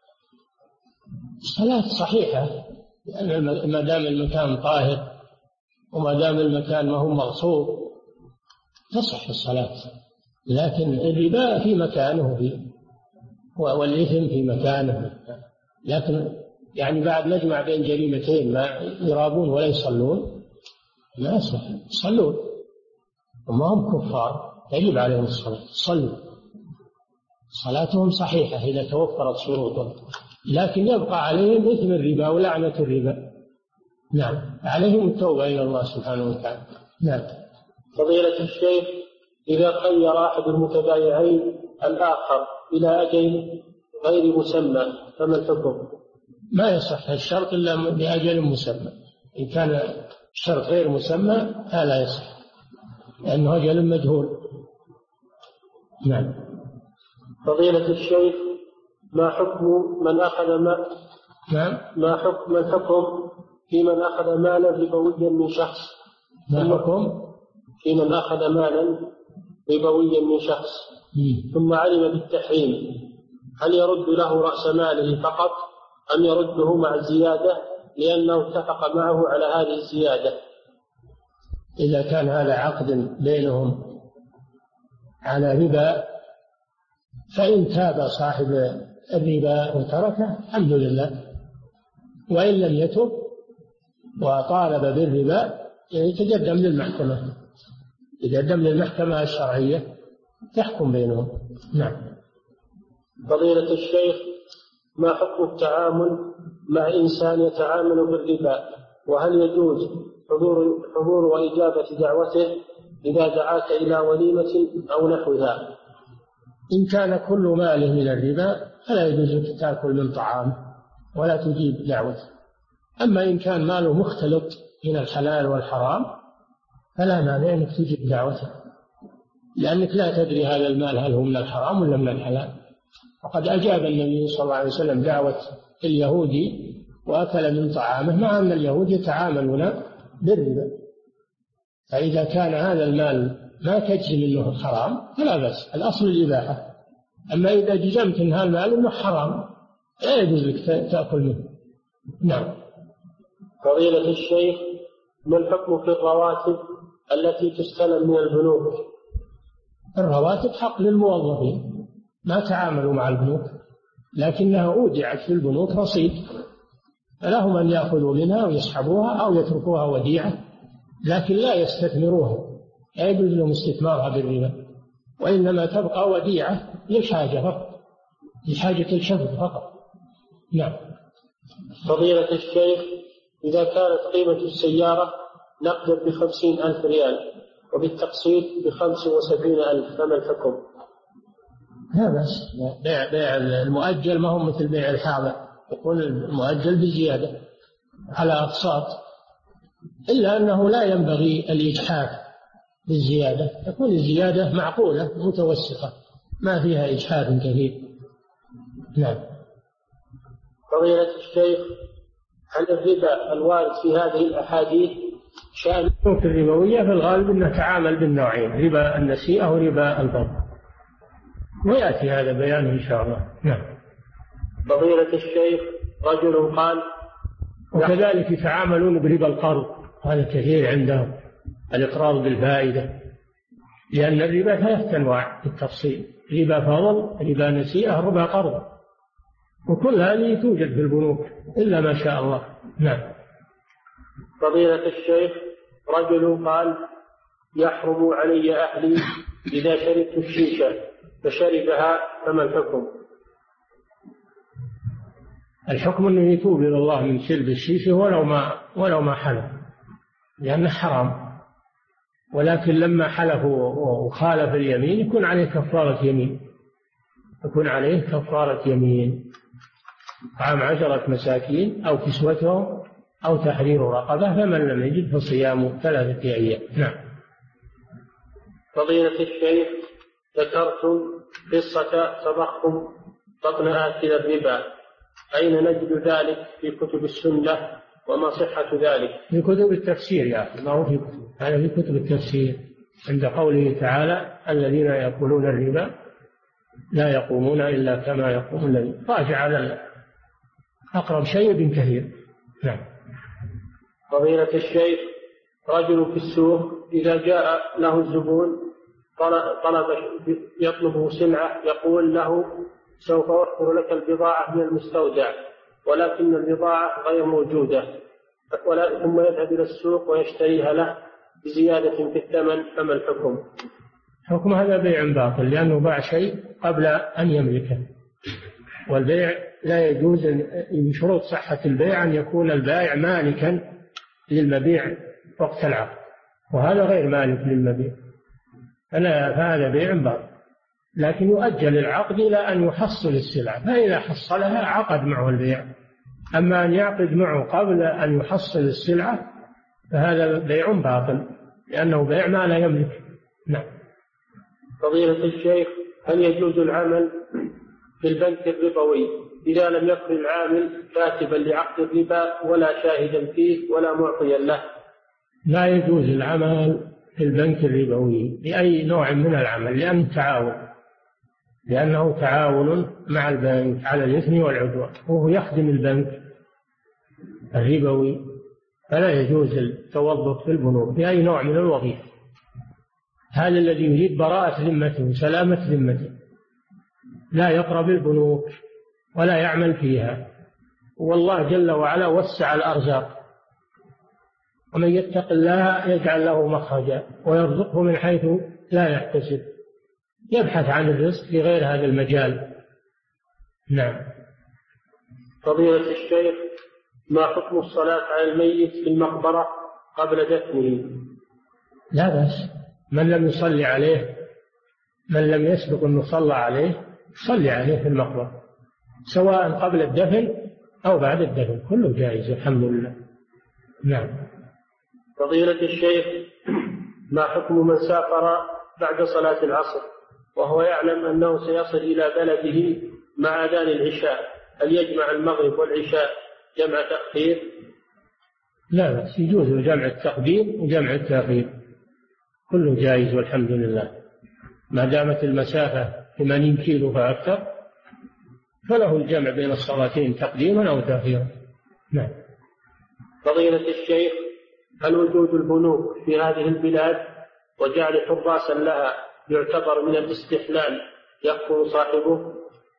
الصلاة صحيحة، لأن ما دام المكان طاهر وما دام المكان ما هو مغصوب تصح الصلاة، لكن الربا في مكانه والإثم في مكانه. لكن يعني بعد نجمع بين جريمتين، ما يرابون ولا يصلون، لا يصح. يصلون وما هم كفار، يجب عليهم الصلاة، يصلوا، صلاتهم صحيحة إذا توفرت شروطهم، لكن يبقى عليهم إثم الربا ولعنة الربا. نعم، عليهم التوبة إلى الله سبحانه وتعالى. نعم. فضيلة الشيخ، إذا خير أحد المتبايعين الآخر إلى أجل غير مسمى فما الحكم؟ ما يصح الشرط إلا بأجل مسمى. إن كان الشرط غير مسمى فلا يصح، لأنه أجل مجهول. نعم. فضيلة الشيخ، ما حكم من أخذ نعم. ما حكم الحكم في من أخذ مالا ربويا من شخص؟ ما حكم في من أخذ مالا ربويا من شخص ثم علم بالتحريم، هل يرد له رأس ماله فقط أم يرده مع الزيادة لأنه اتفق معه على هذه الزيادة؟ إذا كان هذا عقد بينهم على ربا فإن تاب صاحب الربا وتركه الحمد لله، وإن لم يتب وطالب بالربا يتقدم للمحكمة، يتقدم للمحكمة الشرعية تحكم بينهم. نعم. فضيلة الشيخ، ما حكم التعامل مع إنسان يتعامل بالربا، وهل يجوز حضور وإجابة دعوته إذا دعاك إلى وليمة أو نحوها؟ إن كان كل ماله من الربا فلا يجوز لك تأكل من طعام ولا تجيب دعوته. أما إن كان ماله مختلط من الحلال والحرام فلا مانع أنك تجيب دعوته، لأنك لا تدري هذا المال هل هو من الحرام ولا من الحلال. وقد أجاب النبي صلى الله عليه وسلم دعوة اليهودي وأكل من طعامه، مع أن اليهود يتعاملون بالربا. فإذا كان هذا المال ما تجزم منه حرام فلا بأس، الأصل الإباحة. أما إذا جزمت أن هذا المال أنه حرام لا يجوز لك تأكل منه. نعم. فضيلة الشيخ، ما الحكم في الرواتب التي تستلم من البنوك؟ الرواتب حق للموظفين، ما تعاملوا مع البنوك، لكنها أودعت في البنوك رصيد، فلهم أن يأخذوا منها ويسحبوها أو يتركوها وديعة، لكن لا يستثمروها، لا يجوز لهم استثمارها بالربا، وإنما تبقى وديعة للحاجة فقط، لحاجة الحفظ فقط. نعم. فضيلة الشيخ، إذا كانت قيمة السيارة نقدا ب50,000 ريال وبالتقسيط ب75,000 فما الحكم؟ لا بأس، بيع المؤجل ما هو مثل بيع الحاضر، يكون المؤجل بزيادة على أقساط، إلا أنه لا ينبغي الإجحاف بالزيادة، تكون الزيادة معقولة متوسطة ما فيها إجحاف كثير. نعم. فضيلة الشيخ، هل الربا الوارد في هذه الأحاديث شأن في الربوية في الغالب أنه تعامل بالنوعين، ربا النسيئة وربا الفضل، ويأتي هذا بيان إن شاء الله. نعم. فضيلة الشيخ، رجل قال، وكذلك يتعاملون بربا القرض، هذا كثير عندهم، الإقراض بالفائدة، لأن الربا 3 أنواع بالتفصيل، ربا فضل، ربا نسيئة، ربا قرض، وكل هذه توجد في البنوك إلا ما شاء الله. نعم. فضيلة الشيخ، رجل قال يحرم علي أهلي إذا شربت الشيشة فشربها فما الحكم؟ الحكم أنه يتوب إلى الله من شرب الشيشة ولو ما حلف، لأنه حرام، ولكن لما حلف وخالف اليمين يكون عليه كفارة يمين، يكون عليه كفارة يمين، طعام 10 مساكين أو كسوتهم أو تحرير رقبة، فمن لم يجد فصيام 3 أيام. نعم. فضيلة الشيخ، ذكرتم قصة تضخم بطن آكل الربا، أين نجد ذلك في كتب السنة وما صحة ذلك؟ في كتب التفسير يا أخي، ما هو في كتب، هذا في كتب التفسير عند قوله تعالى الذين يأكلون الربا لا يقومون إلا كما يقوم الذي. راجع على أقرب شيء ابن كثير. نعم. فضيلة الشيخ، رجل في السوق إذا جاء له الزبون طلب يطلبه سلعة يقول له سوف أوفر لك البضاعة من المستودع، ولكن البضاعة غير موجودة، ثم يذهب إلى السوق ويشتريها له بزيادة في الثمن، فما الحكم؟ حكم هذا بيع باطل، لأنه باع شيء قبل أن يملكه، والبيع لا يجوز. من شروط صحة البيع أن يكون البائع مالكا للمبيع وقت العقد، وهذا غير مالك للمبيع، فهذا بيع باطل. لكن يؤجل العقد إلى أن يحصل السلعة، فإذا حصلها عقد معه البيع. أما أن يعقد معه قبل أن يحصل السلعة فهذا بيع باطل، لأنه بيع ما لا يملك. نعم. فضيلة الشيخ، هل يجوز العمل في البنك الربوي إذا لم يكن العامل كاتبا لعقد الربا ولا شاهدا فيه ولا معطيا له؟ لا يجوز العمل في البنك الربوي بأي نوع من العمل، لأنه تعاون مع البنك على الإثم والعدوان، وهو يخدم البنك الربوي، فلا يجوز التوظف في البنوك بأي نوع من الوظيفة. هذا الذي يريد براءة ذمته وسلامة ذمته لا يقرب البنوك ولا يعمل فيها. والله جل وعلا وسع الأرزاق، ومن يتق الله يجعل له مخرجا ويرزقه من حيث لا يحتسب، يبحث عن الرزق في غير هذا المجال. نعم. فضيلة الشيخ، ما حكم الصلاة على الميت في المقبرة قبل دفنه؟ لا بأس، من لم يصلي عليه، من لم يسبق أن يصلى عليه صلي عليه في المقبرة، سواء قبل الدفن أو بعد الدفن، كله جائز الحمد لله. نعم. فضيلة الشيخ، ما حكم من سافر بعد صلاة العصر وهو يعلم أنه سيصل إلى بلده مع أذان العشاء، هل يجمع المغرب والعشاء جمع تأخير؟ لا بس يجوز جمع التقديم وجمع التأخير، كله جائز والحمد لله، ما دامت المسافة 80 كيلو فأكثر فله الجمع بين الصلاتين تقديما أو تأخيرا. نعم. فضيلة الشيخ، هل وجود البنوك في هذه البلاد وجعل حراسا لها يعتبر من الاستحلال يكفر صاحبه؟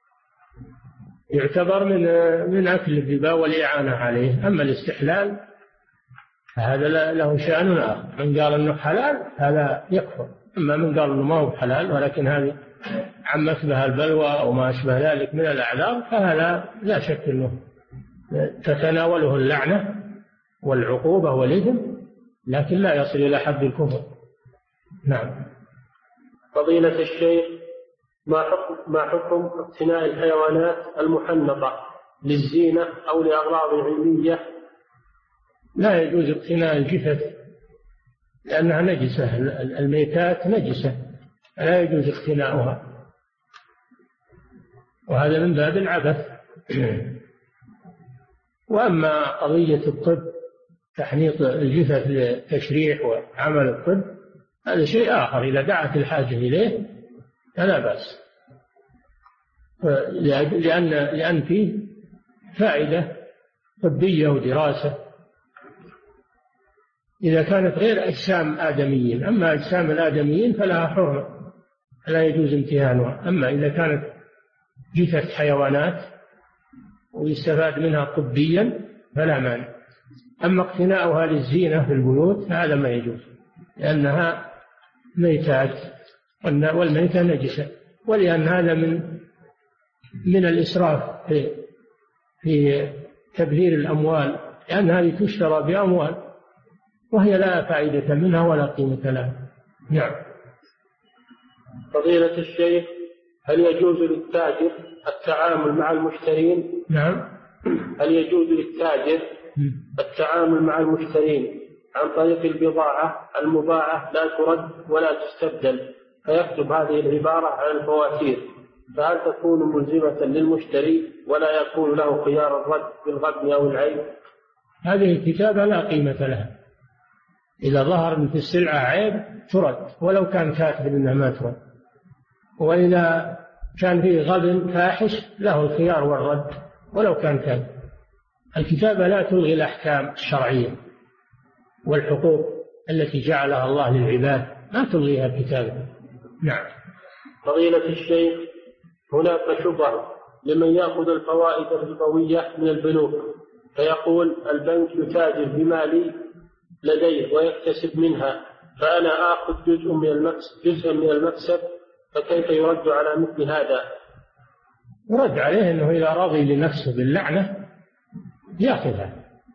يعتبر من أكل الربا والإعانة عليه. أما الاستحلال هذا له شأن آخر، من قال أنه حلال هذا يكفر، أما من قال أنه ما هو حلال ولكن هذه عما أشبه البلوى أو ما أشبه ذلك من الأعذار فهذا لا شك أنه تتناوله اللعنة والعقوبة والإثم، لكن لا يصل إلى حد الكفر. نعم. فضيلة الشيخ، ما حكم اقتناء الحيوانات المحنطة للزينة أو لأغراض علمية؟ لا يجوز اقتناء الجثث لأنها نجسة، الميتات نجسة لا يجوز اقتناؤها، وهذا من باب العبث. وأما قضية الطب، تحنيط الجثث للتشريح وعمل الطب، هذا شيء آخر، إذا دعت الحاجة إليه فلا بأس، لأن فيه فائدة طبية ودراسة إذا كانت غير أجسام آدميين. أما أجسام الآدميين فلها حرمة لا يجوز امتهانها، أما إذا كانت جثث حيوانات ويستفاد منها طبيا فلا مانع. أما اقتناؤها للزينة في البيوت هذا ما يجوز، لأنها ميتات والميتة نجسة، ولأن هذا من الإسراف في تبذير الأموال، لأن هذه تشترى بأموال وهي لا فائدة منها ولا قيمة لها. نعم. فضيلة الشيخ، هل يجوز للتاجر التعامل مع المشترين؟ نعم. هل يجوز للتاجر التعامل مع المشترين عن طريق البضاعة المباعة لا ترد ولا تستبدل، فيكتب هذه العبارة على الفواتير، فهل تكون ملزمة للمشتري ولا يكون له خيار الرد بالغبن أو العيب؟ هذه الكتابة لا قيمة لها. إذا ظهر في السلعة عيب ترد ولو كان كاتب إنها ما ترد، وإذا كان فيه غبن فاحش له الخيار والرد ولو كان كاتب. الكتابة لا تلغي الأحكام الشرعية والحقوق التي جعلها الله للعباد، ما تلغيها الكتابة. نعم. فضيلة الشيخ، هناك شبهة لمن يأخذ الفوائد الربوية من البنوك، فيقول البنك يتاجر بمالي لديه ويكتسب منها، فأنا آخذ جزء من المكسب، فكيف يرد على مثل هذا؟ يرد عليه أنه إذا رضي لنفسه باللعنة يأخذها.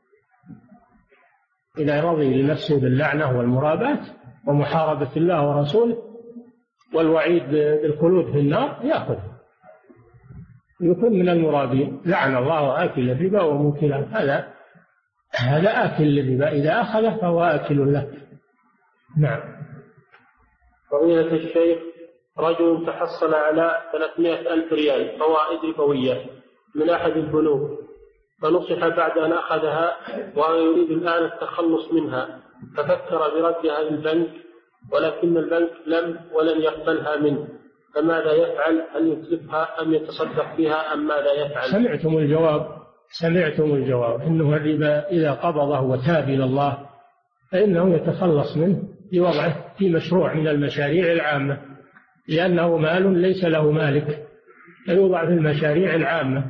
إذا رضي لنفسه باللعنة والمرابات ومحاربة الله ورسوله والوعيد بالخلود في النار يأخذها، يكون من المرابين. لعن الله آكل الربا وموكله، هذا آكل الربا، إذا أخذه فهو آكل له. نعم. فضيلة الشيخ، رجل تحصل على 300,000 ريال فوائد ربوية من أحد البنوك، فنصح بعد أن أخذها ويريد الآن التخلص منها، ففكر بردها للبنك، ولكن البنك ولن يقبلها منه، فماذا يفعل؟ هل يتلفها أم يتصدق فيها أم ماذا يفعل؟ سمعتم الجواب إنه الربا إذا قبضه وتاب إلى الله فإنه يتخلص منه بوضعه في مشروع من المشاريع العامة، لأنه مال ليس له مالك، فيوضع في المشاريع العامة.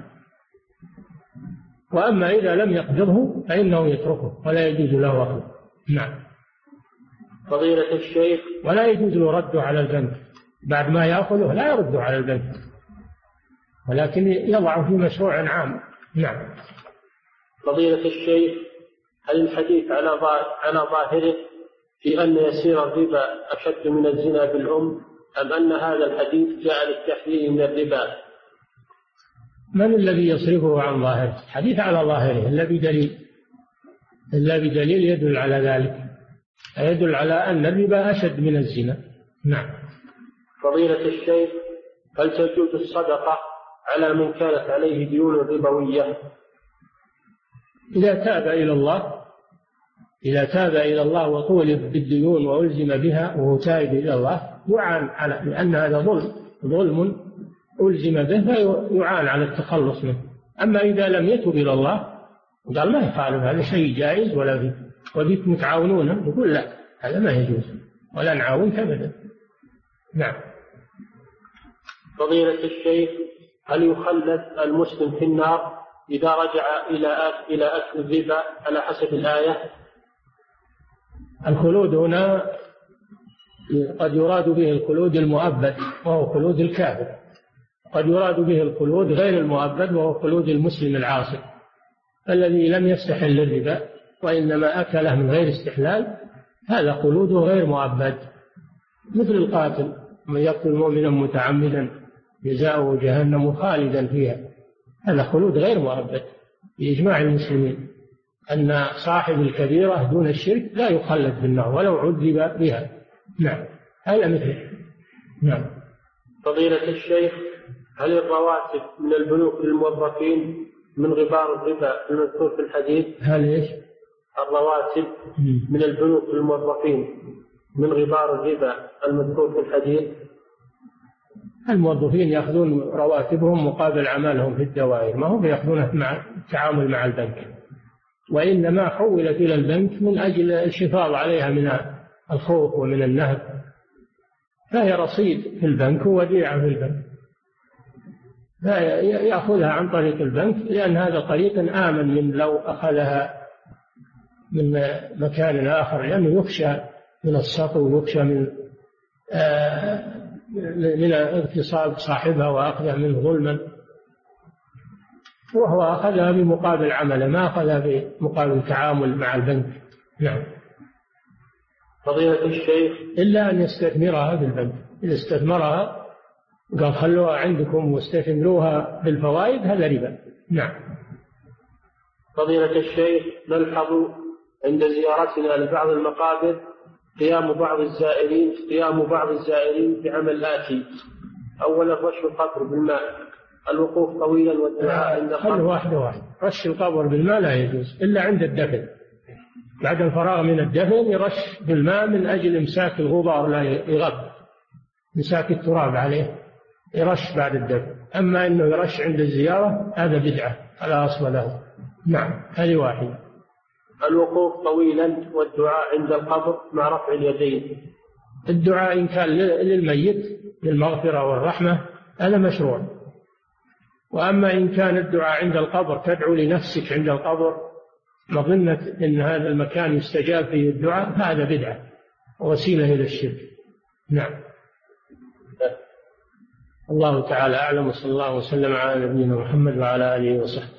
وأما إذا لم يقبضه فإنه يتركه ولا يجوز له أخذه. نعم. فضيلة الشيخ، ولا يجوز له رده على البنك بعد ما يأخذه، لا يرده على البنك، ولكن يضعه في مشروع عام. نعم. فضيلة الشيخ، هل الحديث على ظاهره في أن يسير الربا أشد من الزنا بالأم، أم أن هذا الحديث جاء للتحذير من الربا؟ من الذي يصرفه عن ظاهره؟ الحديث على ظاهره إلا بدليل يدل على ذلك، يدل على أن الربا أشد من الزنا. نعم. فضيلة الشيخ، هل تجوز الصدقة على من كانت عليه ديون ربوية؟ إذا تاب إلى الله وطولب بالديون وألزم بها وهو تائب إلى الله يعان على، لأن هذا ظلم ألزم به فيعان على التخلص منه. أما إذا لم يتب إلى الله قال ما يخالف، هذا شيء جائز ولا فيه، وبكم تعاونون، يقول لا هذا ما يجوز ولا نعاونك أبدا. نعم. فضيلة الشيخ، هل يخلد المسلم في النار إذا رجع إلى أكل الربا على حسب الآية؟ الخلود هنا قد يراد به الخلود المؤبد وهو خلود الكافر، قد يراد به الخلود غير المؤبد وهو خلود المسلم العاصي الذي لم يستحل الربا وإنما أكله من غير استحلال، هذا خلوده غير مؤبد، مثل القاتل من يقتل مؤمنا متعمدا جزاؤه جهنم خالدا فيها، هذا خلود غير مؤبد بإجماع المسلمين، أن صاحب الكبيرة دون الشرك لا يخلد في النار ولو عذب بها. نعم. هذا مثله. نعم. فضيلة الشيخ، هل الرواتب من البنوك للموظفين من غبار الربا المذكور في الحديث؟ هل إيش؟ الرواتب من البنوك للموظفين من غبار الربا المذكور في الحديث؟ الموظفين يأخذون رواتبهم مقابل عملهم في الدوائر، ما هم يأخذونه مع التعامل مع البنك، وإنما حولت إلى البنك من أجل الحفاظ عليها من الخوف ومن النهب، فهي رصيد في البنك ووديعة في البنك، لا يأخذها عن طريق البنك، لأن هذا طريق آمن من لو أخذها من مكان آخر، لأنه يخشى من السطو ويخشى من اغتصاب صاحبها وأخذها منه ظلما، وهو أخذها بمقابل عمله، ما أخذها بمقابل تعامل مع البنك. نعم. فضيلة الشيخ، إلا أن يستثمرها في البنك، إذا استثمرها قال خلوها عندكم واستثمروها بالفوائد، هذا ربا. نعم. فضيلة الشيخ، نلحظ عند زيارتنا لبعض المقابر قيام بعض الزائرين بعمل آتي: أولا رش القبر بالماء، الوقوف طويلا والدعاء عند القبر. واحدة رش القبر بالماء لا يجوز إلا عند الدفن، بعد الفراغ من الدفن يرش بالماء من أجل إمساك الغبار لا يغب، إمساك التراب عليه يرش بعد الدفن. أما أنه يرش عند الزيارة هذا بدعة لا أصل له. نعم، هذه واحدة. الوقوف طويلا والدعاء عند القبر مع رفع اليدين. الدعاء إن كان للميت للمغفرة والرحمة هذا مشروع، وأما إن كان الدعاء عند القبر تدعو لنفسك عند القبر مظنة أن هذا المكان يستجاب فيه الدعاء، هذا بدعة ووسيلة إلى الشرك. نعم. الله تعالى أعلم، وصلى الله وسلم على نبينا محمد وعلى آله وصحبه.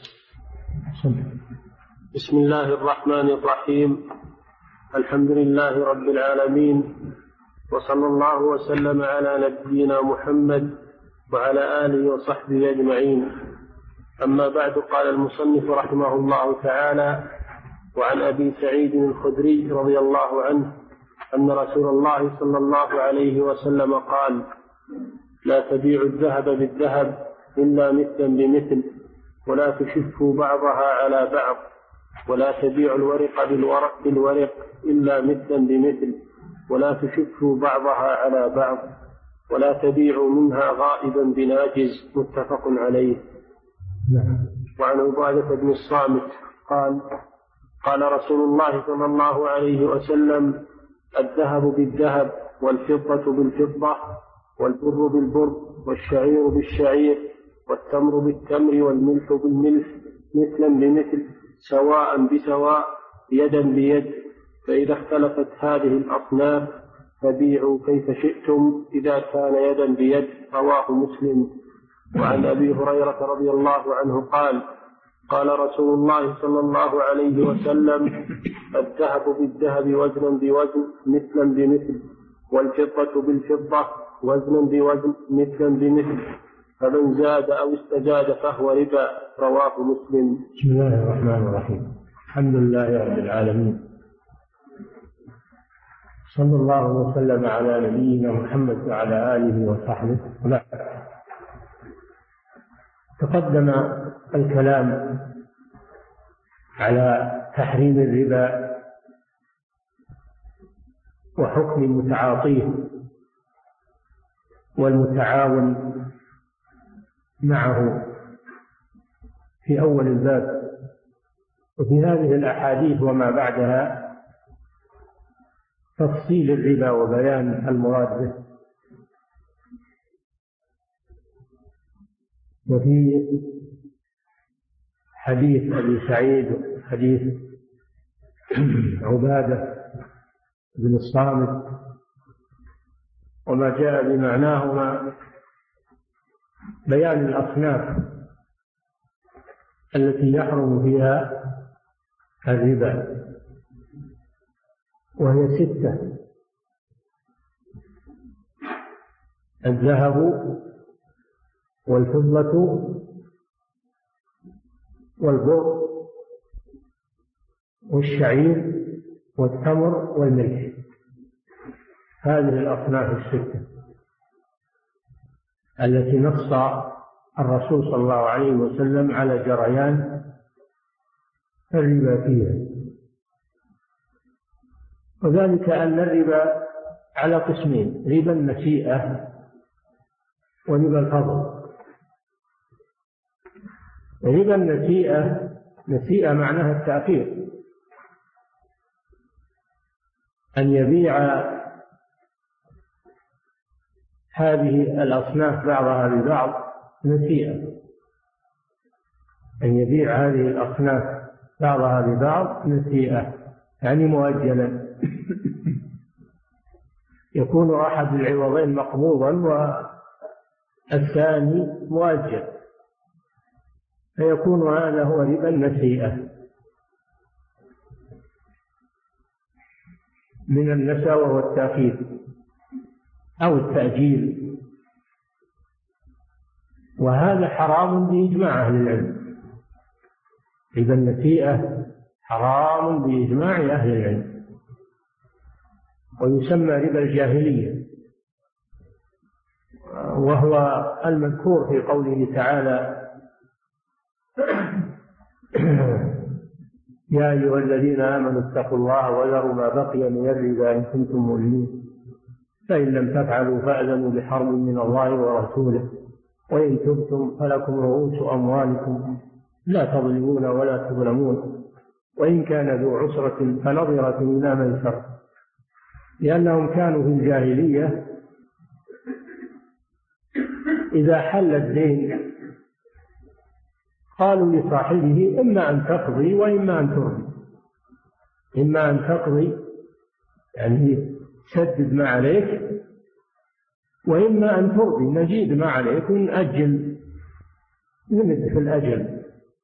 بسم الله الرحمن الرحيم. الحمد لله رب العالمين، وصلى الله وسلم على نبينا محمد وعلى آله وصحبه أجمعين. أما بعد، قال المصنف رحمه الله تعالى: وعن أبي سعيد الخدري رضي الله عنه أن رسول الله صلى الله عليه وسلم قال: لا تبيعوا الذهب بالذهب إلا مثلا بمثل، ولا تشفوا بعضها على بعض، ولا تبيعوا الورق بالورق إلا مثلا بمثل، ولا تشفوا بعضها على بعض، ولا تبيعوا منها غائبا بناجز. متفق عليه. وعن عبادة بن الصامت قال: قال رسول الله صلى الله عليه وسلم: الذهب بالذهب، والفضة بالفضة، والبر بالبر، والشعير بالشعير، والتمر بالتمر، والملح بالملح، مثلا بمثل، سواء بسواء، يدا بيد. فإذا اختلفت هذه الأصناف فبيعوا كيف شئتم إذا كان يدا بيد. رواه مسلم. وعن أبي هريرة رضي الله عنه قال: قال رسول الله صلى الله عليه وسلم: الذهب بالذهب وزنا بوزن مثلا بمثل، والفضة بالفضة وزنا بوزن مثلا بمثل، فمن زاد أو استزاد فهو ربا. رواه مسلم. بسم الله الرحمن الرحيم. الحمد لله رب العالمين، صلى الله وسلم على نبينا محمد وعلى آله وصحبه. تقدم الكلام على تحريم الربا وحكم متعاطيه والمتعاون معه في أول الباب، وفي هذه الأحاديث وما بعدها تفصيل الربا وبيان المراد به. وفي حديث أبي سعيد حديث عبادة بن الصامت وما جاء بمعناهما بيان الأصناف التي يحرم فيها الربا، وهي 6: الذهب والفضة والبر والشعير والتمر والملح. هذه الأصناف 6 التي نص الرسول صلى الله عليه وسلم على جريان الربا فيها، وذلك أن الربا على قسمين: ربا النسيئة وربا الفضل. ربا النسيئة معناها التأخير، أن يبيع هذه الأصناف بعضها ببعض نسيئة، أن يبيع هذه الأصناف بعضها ببعض نسيئة، يعني مؤجلا، يكون أحد العوضين مقبوضا والثاني مؤجل، فيكون هذا هو ربا النسيئة من النسى وهو التأخير أو التأجيل. وهذا حرام بإجماع أهل العلم. ربا النسيئة حرام بإجماع أهل العلم، ويسمى ربا الجاهلية، وهو المذكور في قوله تعالى: يا أيها الذين آمنوا اتقوا الله وذروا ما بقي من الربا إن كنتم مؤمنين فإن لم تفعلوا فأذنوا بحرب من الله ورسوله وإن تبتم فلكم رؤوس أموالكم لا تظلمون ولا تظلمون وإن كان ذو عسرة فنظرة إلى ميسرة، لأنهم كانوا في الجاهلية إذا حل الدين قالوا لصاحبه: إما أن تقضي وإما أن ترضي. إما أن تقضي يعني سدد ما عليك، وإما أن ترضي نزيد ما عليك ونأجل، نمد في الأجل.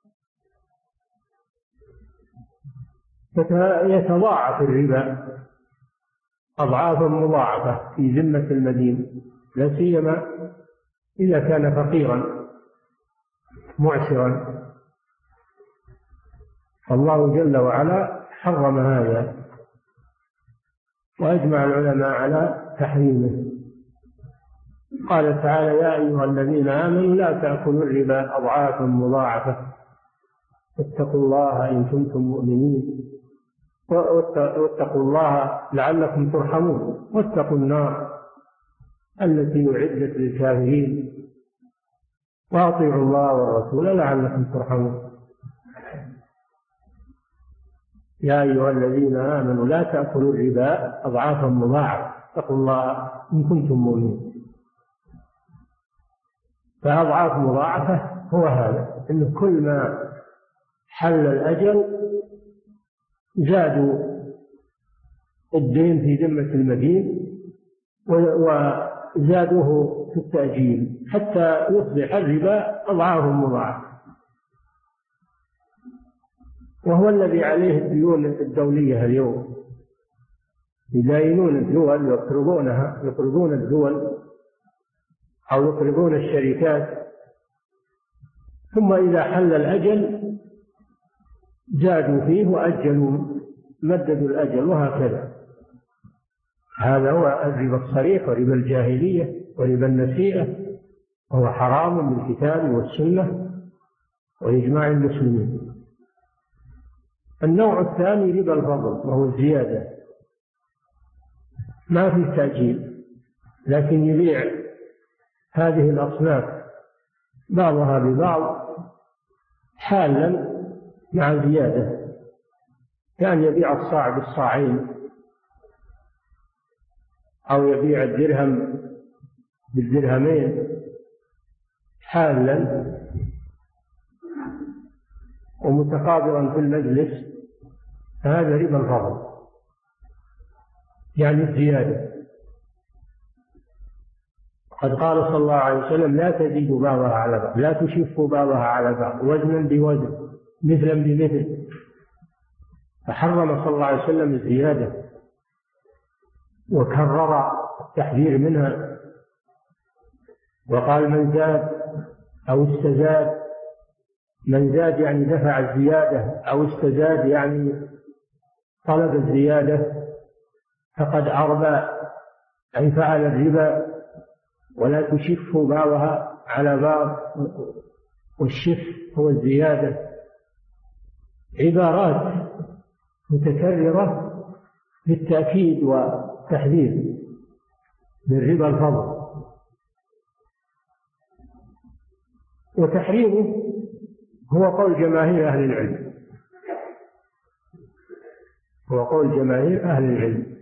يتضاعف الربا أضعافا مضاعفة في ذمة المدين، لا سيما إذا كان فقيرا معسرا. الله جل وعلا حرم هذا، وأجمع العلماء على تحريمه. قال تعالى: يا أيها الذين آمنوا لا تأكلوا الربا أضعافا مضاعفة واتقوا الله إن كنتم مؤمنين واتقوا الله لعلكم ترحمون واتقوا النار التي أعدت للكافرين وأطيعوا الله والرسول لعلكم ترحمون. يا أيها الذين آمنوا لا تأكلوا الربا أضعافا مضاعفة اتقوا الله إن كنتم مؤمنين. فأضعاف مضاعفة هو هذا، إن كل ما حل الأجل زادوا الدين في ذمة المدين وزادوه في التأجيل حتى يصبح الربا أضعاف مضاعفة، وهو الذي عليه الديون الدولية اليوم. يداينون الدول يقرضون الدول أو يقرضون الشركات، ثم إذا حل الأجل زادوا فيه وأجلوا مددوا الأجل، وهكذا. هذا هو الربا الصريح وربا الجاهلية وربا النسيئة، وهو حرام بالكتاب والسنة وإجماع المسلمين. النوع الثاني ربا الفضل، وهو الزيادة، ما في تأجيل، لكن يبيع هذه الأصناف بعضها ببعض حالا مع زيادة، كان يبيع الصاع بالصاعين أو يبيع الدرهم بالدرهمين حالا ومتقابلا في المجلس، فهذا ربا الفضل يعني الزيادة. قد قال صلى الله عليه وسلم: لا تزيد بعضها على بعض، لا تشف بعضها على بعض، وزنا بوزن مثلا بمثل. فحرم صلى الله عليه وسلم الزيادة وكرر التحذير منها، وقال: من زاد أو استزاد، من زاد يعني دفع الزيادة، أو استزاد يعني طلب الزيادة، فقد أربى أي فعل الربا. ولا تشف بعضها على بعض، والشف هو الزيادة. عبارات متكررة للتأكيد والتحذير من ربا الفضل. وتحريمه هو قول جماهير أهل العلم، هو قول جماهير أهل العلم.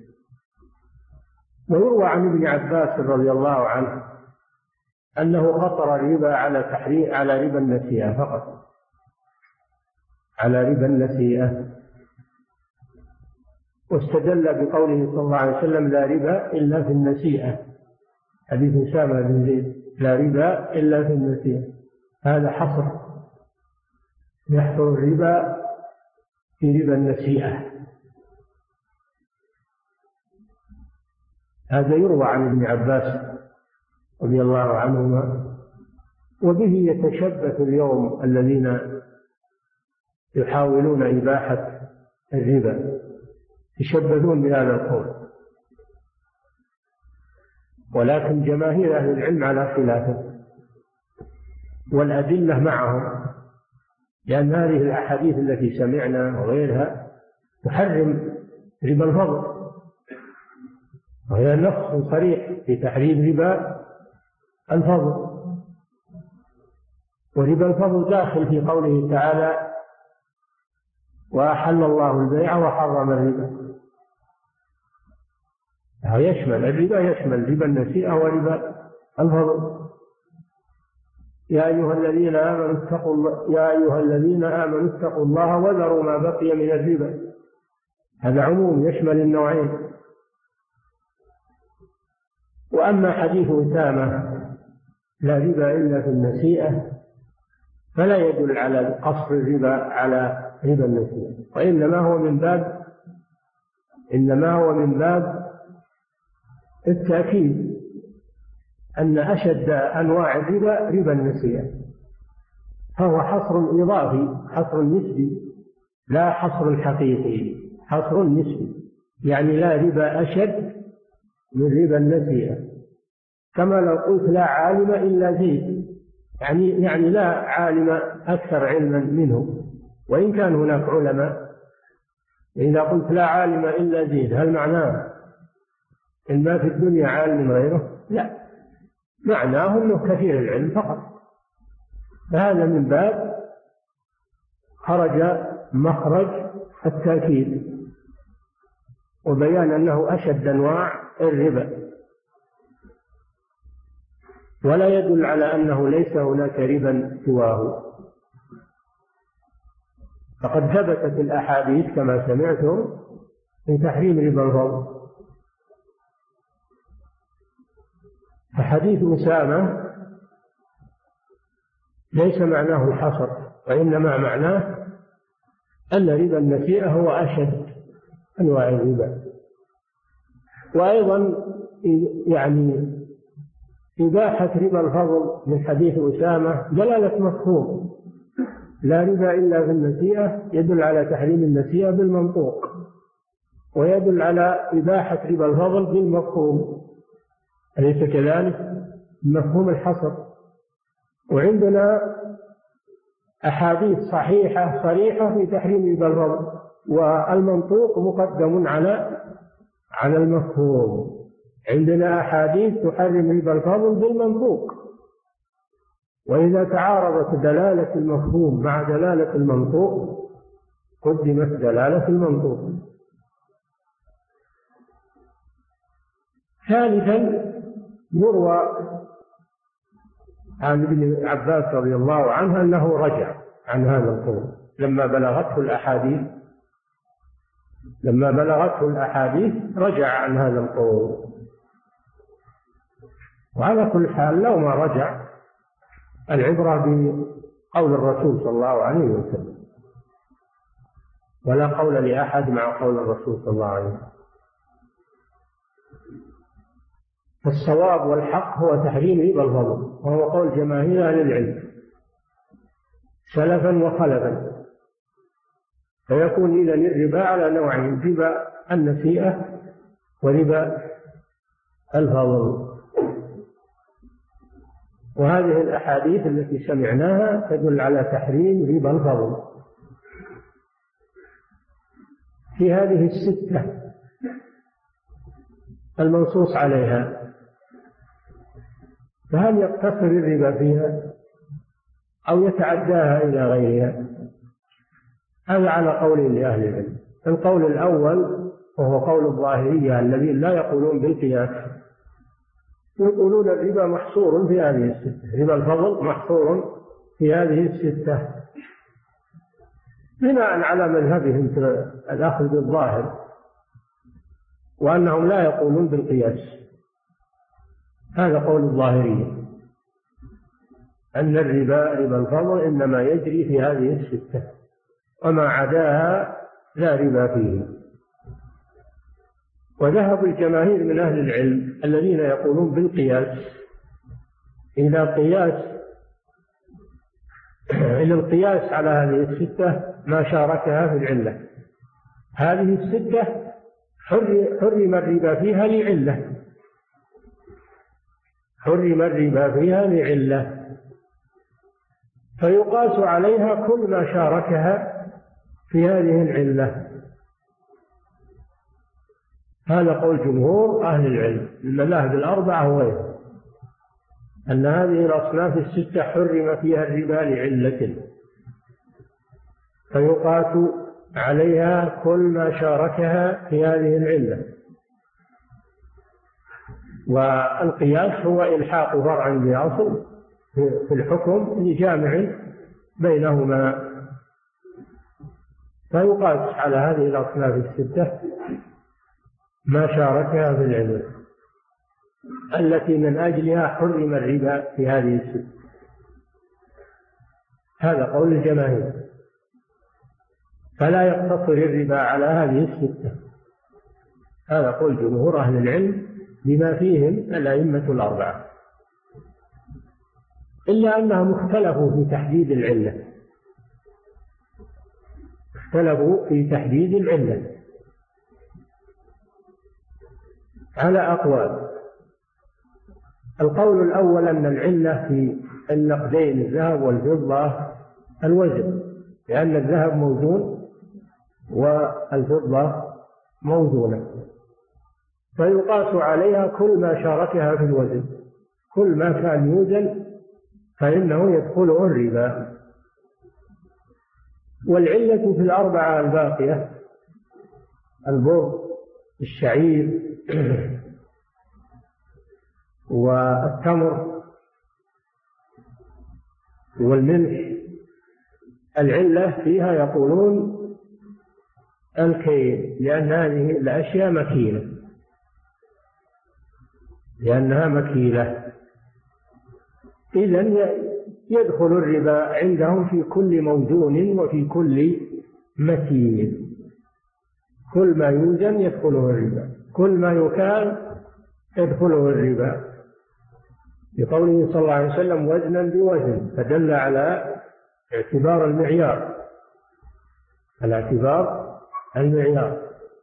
ويروى عن ابن عباس رضي الله عنه أنه قصر الربا على ربا النسيئة فقط، على ربا النسيئة، واستدل بقوله صلى الله عليه وسلم: لا ربا إلا في النسيئة، حديث أسامة بن زيد: لا ربا إلا في النسيئة. هذا حصر، يحصر الربا في ربا النسيئة. هذا يروى عن ابن عباس رضي الله عنهما وبه يتشبث اليوم الذين يحاولون إباحة الربا، يتشبثون بهذا القول، ولكن جماهير أهل العلم على خلافه والأدلة معهم، لأن هذه الأحاديث التي سمعنا وغيرها تحرم ربا الفضل، وهي نص صريح في تحريم ربا الفضل. وربا الفضل داخل في قوله تعالى: وأحل الله البيع وحرم الربا. يشمل الربا، يشمل ربا النسيئة وربا الفضل. يا أيها الذين آمنوا اتقوا الله وذروا ما بقي من الربا. هذا عموم يشمل النوعين. وأما حديث أسامة لا ربا إلا في النسيئة فلا يدل على قصر الربا على ربا النسيئة، وإنما هو من باب التأكيد أن أشد أنواع الربا ربا النسيئة، فهو حصر إضافي، حصر نسبي لا حصر حقيقي، حصر نسبي، يعني لا ربا أشد من ربا النسيئة. كما لو قلت لا عالم إلا زيد، يعني لا عالم أكثر علما منه وإن كان هناك علماء. إذا قلت لا عالم إلا زيد هل معناه إن ما في الدنيا عالم غيره؟ لا، معناه أنه كثير العلم فقط. فهذا من باب خرج مخرج التأكيد وبيان أنه أشد أنواع الربا، ولا يدل على أنه ليس هناك ربا سواه. فقد ثبتت الأحاديث كما سمعتم في تحريم ربا الفضل. فحديث أسامة ليس معناه الحصر، وإنما معناه أن ربا النسيئة هو أشد أنواع الربا. وأيضا يعني إباحة ربا الفضل من حديث أسامة دلالة مفهوم، لا ربا إلا في النسيئة يدل على تحريم النسيئة بالمنطوق، ويدل على إباحة ربا الفضل بالمفهوم، أليس كذلك؟ مفهوم الحصر. وعندنا أحاديث صحيحة صريحة في تحريم ربا الفضل، والمنطوق مقدم على المفهوم. عندنا أحاديث تحرم ربا الفضل بالمنطوق، وإذا تعارضت دلالة المفهوم مع دلالة المنطوق قدمت دلالة المنطوق. ثالثا يروى عن ابن عباس رضي الله عنه أنه رجع عن هذا القول لما بلغته الأحاديث رجع عن هذا القول. وعلى كل حال لو ما رجع العبرة بقول الرسول صلى الله عليه وسلم، ولا قول لأحد مع قول الرسول صلى الله عليه وسلم. فالصواب والحق هو تحريم ربا الفضل، وهو قول جماهير أهل العلم سلفا وخلفا. فيكون إذن الربا على نوعين: ربا النسيئة وربا الفضل. وهذه الأحاديث التي سمعناها تدل على تحريم ربا الفضل في هذه الستة المنصوص عليها. فهل يقتصر الربا فيها أو يتعداها إلى غيرها؟ هذا على قول لأهل العلم. القول الأول وهو قول الظاهرية الذين لا يقولون بالقياس، يقولون الربا محصور في هذه الستة، ربا الفضل محصور في هذه الستة، بناء على مذهبهم في الأخذ بالظاهر، وأنهم لا يقولون بالقياس. هذا قول الظاهرية، أن الربا ربا الفضل إنما يجري في هذه الستة، وما عداها لا ربا فيه. وذهب الجماهير من أهل العلم الذين يقولون بالقياس إلى قياس إن القياس على هذه الستة ما شاركها في العلة. هذه الستة حرم الربا فيها لعلة، حرم الربا فيها لعلة، فيقاس عليها كل ما شاركها في هذه العلة. هذا قول جمهور أهل العلم من المذاهب الأربعة وغيرها، أن هذه الأصناف الستة حرم فيها الربا لعلة، فيقاس عليها كل ما شاركها في هذه العلة. والقياس هو إلحاق فرع بأصل في الحكم لجامع بينهما، فيقاس على هذه الأصناف الستة ما شاركها في العلة التي من أجلها حرم الربا في هذه الستة. هذا قول الجماهير، فلا يقتصر الربا على هذه الستة. هذا قول جمهور أهل العلم بما فيهم الأئمة الأربعة، إلا أنهم اختلفوا في تحديد العلة، اختلفوا في تحديد العلة على أقوال. القول الأول أن العلة في النقدين الذهب والفضة الوزن، لأن الذهب موزون والفضة موزونة، فيقاس عليها كل ما شاركها في الوزن، كل ما كان يوزن فإنه يدخله الربا. والعلة في الأربعة الباقية البر، الشعير، والتمر، والملح، العلة فيها يقولون الكيل، لأن هذه الأشياء مكيلة، لأنها مكيلة. إذن يدخل الربا عندهم في كل موزون وفي كل مكيل، كل ما يوزن يدخله الربا، كل ما يكال يدخله الربا، لقوله صلى الله عليه وسلم وزنا بوزن، فدل على اعتبار المعيار، على اعتبار المعيار.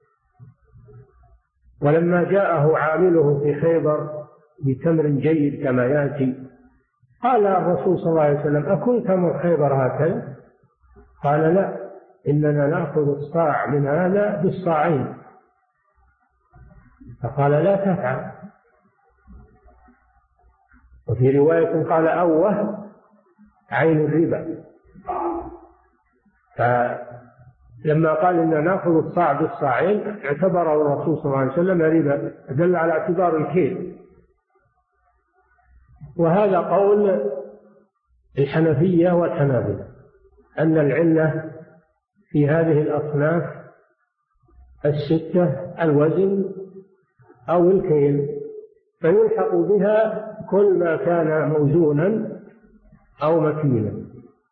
ولما جاءه عامله في خيبر بتمر جيد كما يأتي، قال الرسول صلى الله عليه وسلم أكن تمر خيبر هكذا؟ قال لا، إننا نأخذ الصاع من هذا بالصاعين. فقال لا تفعل. وفي رواية قال أوه عين الربا. فلما قال إننا نأخذ الصاع بالصاعين اعتبره الرسول صلى الله عليه وسلم ربا، دل على اعتبار الكيل. وهذا قول الحنفية والحنابلة، أن العلة في هذه الأصناف الستة الوزن أو الكيل، فيلحق بها كل ما كان موزونا أو مكيلا.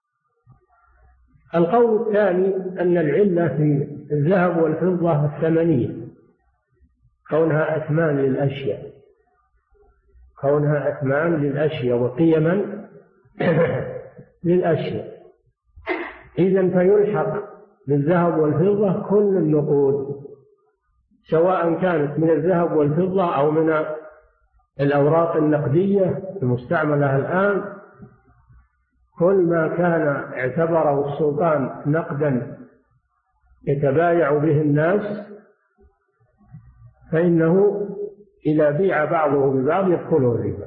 القول الثاني أن العلة في الذهب والفضة الثمنية، كونها أثمان للأشياء، كونها أثمان للأشياء وقيما للأشياء. إذن فيلحق بالذهب والفضة كل النقود، سواء كانت من الذهب والفضة أو من الأوراق النقدية المستعملة الآن، كل ما كان اعتبره السلطان نقدا يتبايع به الناس فإنه إذا بيع بعضه ببعض يدخله الربا.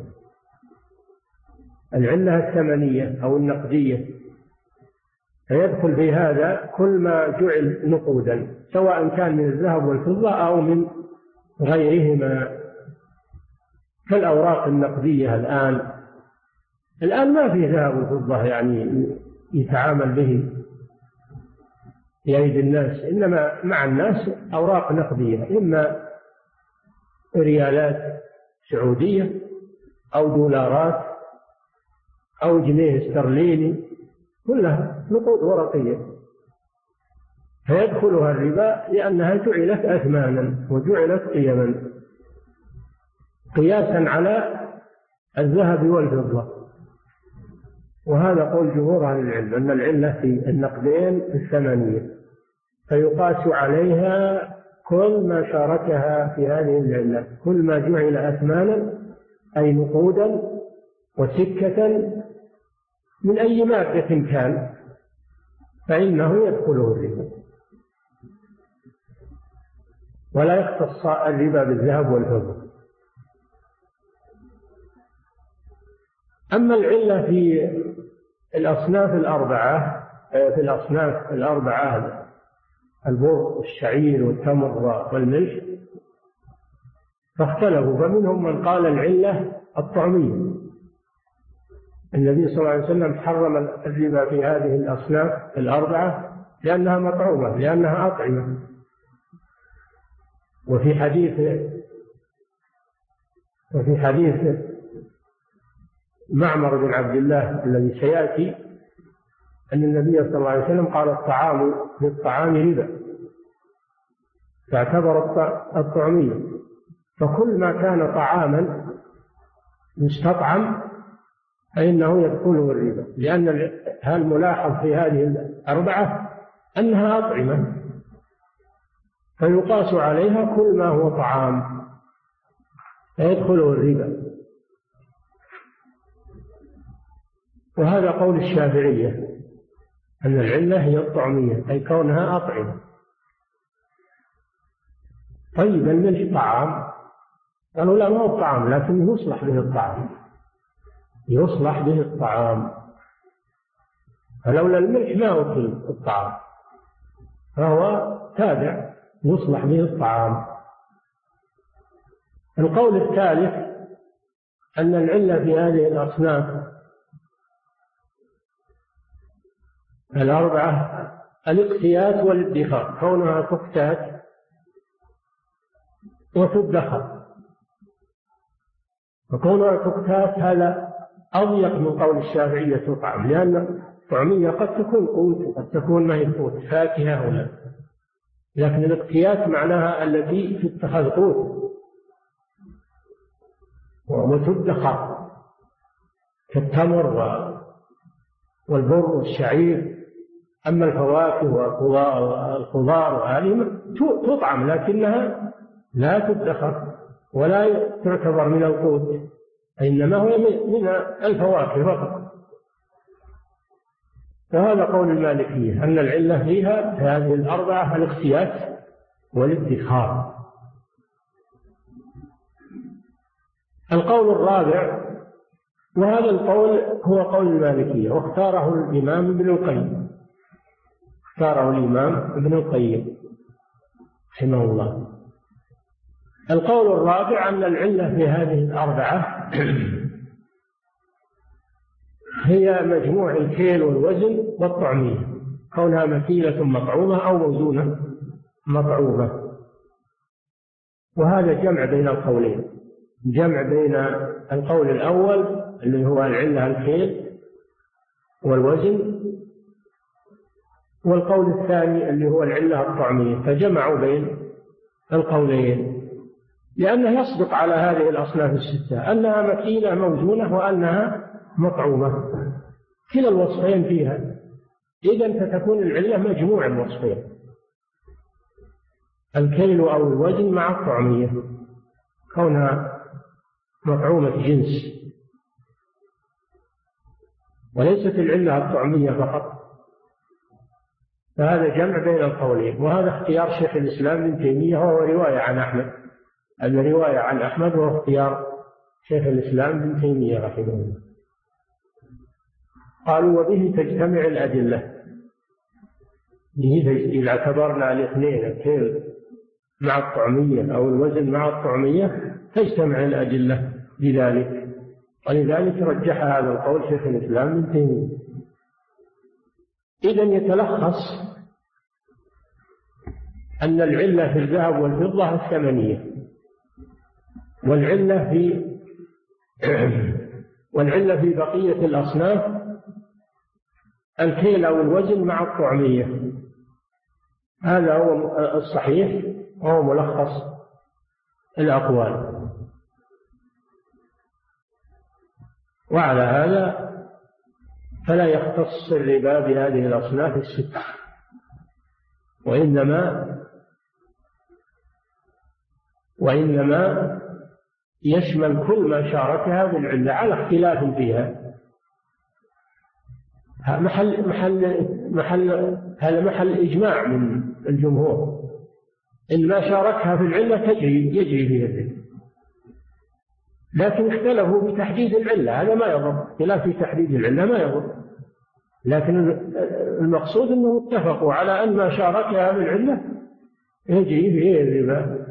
العلة الثمنية أو النقدية، فيدخل في هذا كل ما جعل نقودا، سواء كان من الذهب والفضة أو من غيرهما، كالأوراق النقدية الآن ما في ذهب وفضة يعني يتعامل به في أيدي الناس، إنما مع الناس أوراق نقدية، إما ريالات سعودية أو دولارات أو جنيه استرليني، كلها نقود ورقية، فيدخلها الربا لأنها جعلت أثمانا وجعلت قيما قياسا على الذهب والفضة. وهذا قول جمهور أهل العلم أن العلة في النقدين في الثمانية، فيقاس عليها كل ما شاركها في هذه العلة، كل ما جعل أثمانا أي نقودا وسكة من أي مادة كان فإنه يدخله الربا، ولا يختص الربا بالذهب والفضة. أما العلة في الأصناف الأربعة البر والشعير والتمر والملح فاختلفوا، فمنهم من قال العلة الطعمية. النبي صلى الله عليه وسلم حرم الربا في هذه الأصناف الأربعة لأنها مطعومة، لأنها أطعمة. وفي حديث معمر بن عبد الله الذي سيأتي أن النبي صلى الله عليه وسلم قال الطعام للطعام ربا، فاعتبر الطعمية. فكل ما كان طعاما مستطعم فإنه يدخله الربا، لأن الملاحظ في هذه الأربعة أنها أطعمة، فيقاس عليها كل ما هو طعام فيدخله الربا. وهذا قول الشافعية أن العلة هي الطعمية أي كونها أطعمة. طيب الملح طعام؟ قالوا لا، ما هو الطعام، لكن يصلح به الطعام، يصلح به الطعام، فلولا الملح ما أكل الطعام، فهو تابع يصلح به الطعام. القول الثالث أن العلة في هذه الأصناف الأربعة الاقتيات والادخار، كونها تقتات وتدخر. وكونها تقتات هذا أضيق من قول الشافعية تطعم، لأن الطعمية قد تكون قوت وقد تكون ما هي قوت، فاكهة هنا، لكن الاقتيات معناها التي تتخذ قوت وتدخر كالتمر والبر والشعير. أما الفواكه والخضار وهذه تطعم لكنها لا تدخر ولا تعتبر من القوت، إنما هو من الفواكه فقط. وهذا قول المالكية أن العلة فيها هذه الأربعة الاقتيات والادخار. القول الرابع، وهذا القول هو قول المالكية واختاره الإمام ابن القيم، رحمه الله. القول الرابع أن العلة في هذه الأربعة هي مجموع الكيل والوزن والطعمية، كونها مكيلة مطعومة أو موزونة مطعومة. وهذا جمع بين القولين، جمع بين القول الأول اللي هو العلة الكيل والوزن، والقول الثاني اللي هو العلة الطعمية، فجمعوا بين القولين لأنه يصدق على هذه الأصناف الستة أنها مكيلة موزونة وأنها مطعومة، كلا الوصفين فيها، إذن فتكون العلة مجموع الوصفين، الكيل أو الوزن مع الطعمية، كونها مطعومة جنس، وليست العلة الطعمية فقط. فهذا جمع بين القولين، وهذا اختيار شيخ الإسلام ابن تيمية، وهو رواية عن أحمد، الرواية عن أحمد وهو اختيار شيخ الإسلام ابن تيمية رحمه الله. قالوا وبه تجتمع الأدلة، إذا اعتبرنا الاثنين الكيل مع الطعمية أو الوزن مع الطعمية تجتمع الأدلة بذلك، ولذلك رجح هذا القول شيخ الإسلام ابن تيمية. إذن يتلخص أن العلة في الذهب والفضة الثمنية، والعلة في بقية الأصناف الكيل أو الوزن مع الطعمية. هذا هو الصحيح وهو ملخص الأقوال. وعلى هذا فلا يختص الربا بهذه الأصناف الستة، وإنما يشمل كل ما شاركها بالعلة على اختلاف فيها. هذا محل إجماع من الجمهور إن ما شاركها في العلة يجري فيها الربا، لكن اختلفوا في تحديد العلة. هذا ما يضر، خلاف في تحديد العلة ما يضر، لكن المقصود أنهم اتفقوا على أن ما شاركها في العلة يجري فيه الربا.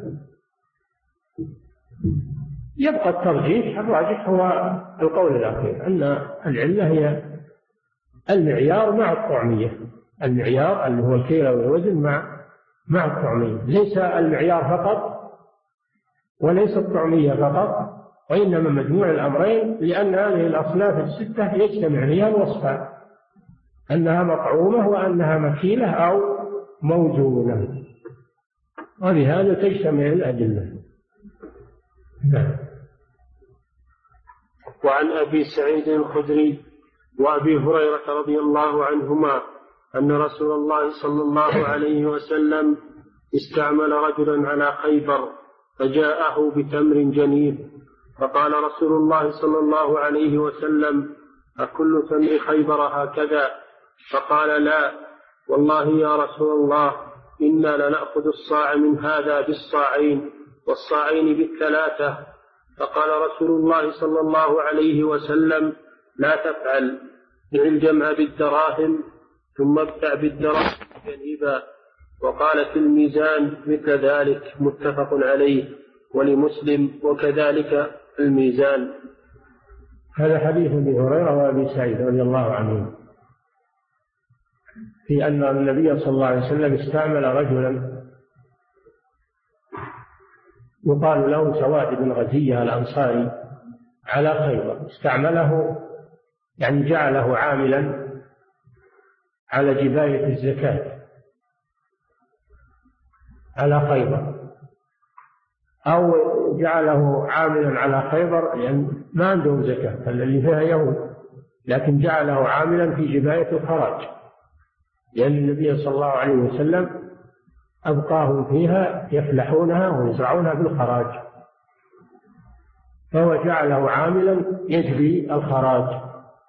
يبقى الترجيح، الراجح هو القول الأخير أن العلة هي المعيار مع الطعمية، المعيار اللي هو الكيل والوزن مع الطعمية، ليس المعيار فقط وليس الطعمية فقط، وإنما مجموع الأمرين، لأن هذه الأصناف الستة يجتمع فيها الوصفان، أنها مطعومة وأنها مكيلة أو موزونة، وبهذا تجتمع الأدلة. وعن أبي سعيد الخدري وأبي هريرة رضي الله عنهما أن رسول الله صلى الله عليه وسلم استعمل رجلا على خيبر فجاءه بتمر جنيب، فقال رسول الله صلى الله عليه وسلم: أكل تمر خيبر هكذا؟ فقال: لا والله يا رسول الله، إنا لنأخذ الصاع من هذا بالصاعين والصاعين بالثلاثة. فقال رسول الله صلى الله عليه وسلم: لا تفعل، بع الجمع بالدراهم ثم ابتع بالدراهم جنيبا. وقال في الميزان مثل ذلك، متفق عليه، ولمسلم وكذلك الميزان. هذا حديث أبي هريرة وأبي سعيد رضي الله عنهم في أن النبي صلى الله عليه وسلم استعمل رجلا يقال له سواد بن غزية الأنصاري على خيبر، استعمله يعني جعله عاملا على جباية الزكاة على خيبر، أو جعله عاملا على خيبر يعني ما عندهم زكاة اللي فيها يهود، لكن جعله عاملا في جباية الخراج، لأن النبي صلى الله عليه وسلم أبقاهم فيها يفلحونها ويزرعونها بالخراج، فهو جعله عاملا يجري الخراج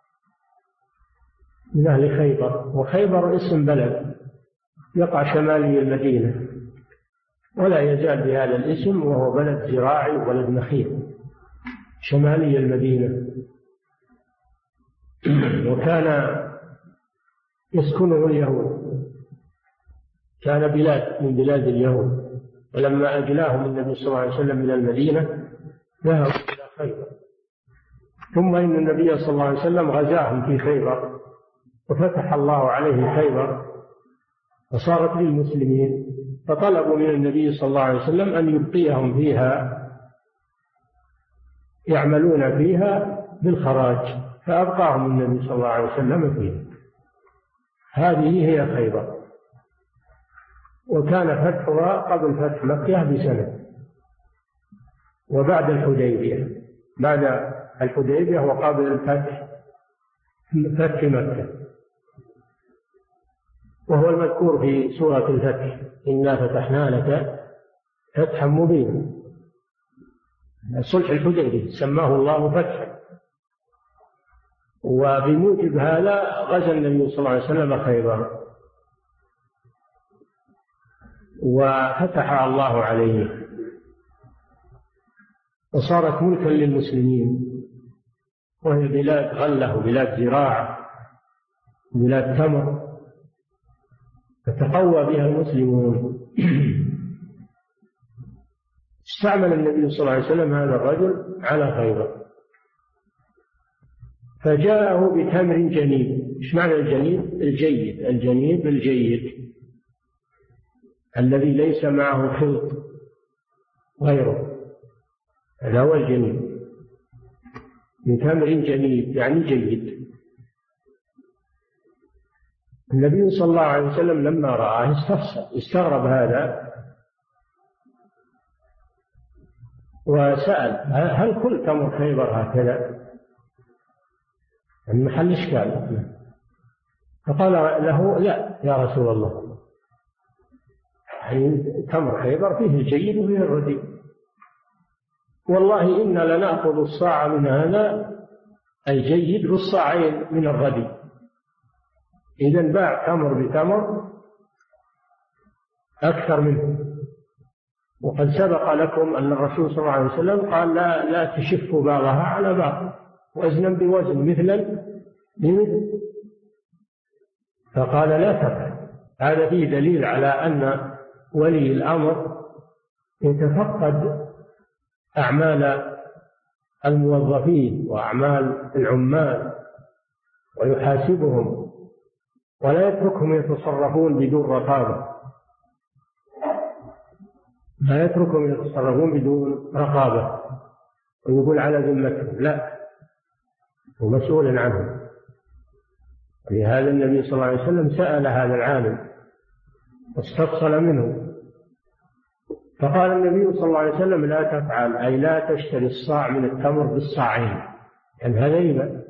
من أهل خيبر. وخيبر اسم بلد يقع شمالي المدينة، ولا يزال بهذا الاسم، وهو بلد زراعي وبلد نخيل شمالي المدينة، وكان يسكنه اليهود، كان بلاد من بلاد اليهود، ولما أجلاهم النبي صلى الله عليه وسلم من المدينة ذهبوا إلى خيبر، ثم إن النبي صلى الله عليه وسلم غزاهم في خيبر وفتح الله عليه خيبر وصارت للمسلمين، فطلبوا من النبي صلى الله عليه وسلم أن يبقيهم فيها يعملون فيها بالخراج، فأبقاهم النبي صلى الله عليه وسلم فيها. هذه هي خيبر، وكان فتحها قبل فتح مكة بسنة، وبعد الحديبية، بعد الحديبية وقبل فتح مكة، وهو المذكور في سورة الفتح: إنا فتحنا لك فتحا مبينا. صلح الحديبية سماه الله فتحا، وبموجب هذا غزا النبي صلى الله عليه وسلم خيبر وفتح الله عليه، وصارت ملكا للمسلمين، وهي بلاد غلة وبلاد زراعة بلاد تمر، فتقوى بها المسلمون. استعمل النبي صلى الله عليه وسلم هذا الرجل على خيبر، فجاءه بتمر جنيب. ايش معنى الجنيب؟ الجيد، الجنيب الجيد الذي ليس معه خلط غيره، هذا هو الجنيب، بتمر جنيب يعني جيد. النبي صلى الله عليه وسلم لما رآه استغرب هذا وسأل: هل كل تمر خيبر هكذا؟ المحل إشكال، فقال له: لا يا رسول الله، يعني تمر خيبر فيه الجيد وفيه الرديء، والله إنا لنأخذ الصاع من هذا الجيد والصاعين من الرديء. إذا باع تمر بتمر أكثر منه. وقد سبق لكم أن الرسول صلى الله عليه وسلم قال: لا تشفوا بعضها على بعض، وزنا بوزن، مثلا بمثل. فقال: لا تفعل. هذا فيه دليل على أن ولي الأمر يتفقد أعمال الموظفين وأعمال العمال ويحاسبهم، ولا يتركهم يتصرفون بدون رقابة، لا يتركهم يتصرفون بدون رقابة ويقول على ذمتهم، لا، هو مسؤول عنهم. لهذا النبي صلى الله عليه وسلم سأل هذا العالم واستفصل منه، فقال النبي صلى الله عليه وسلم: لا تفعل، أي لا تشتري الصاع من التمر بالصاعين، يعني هذا ربا.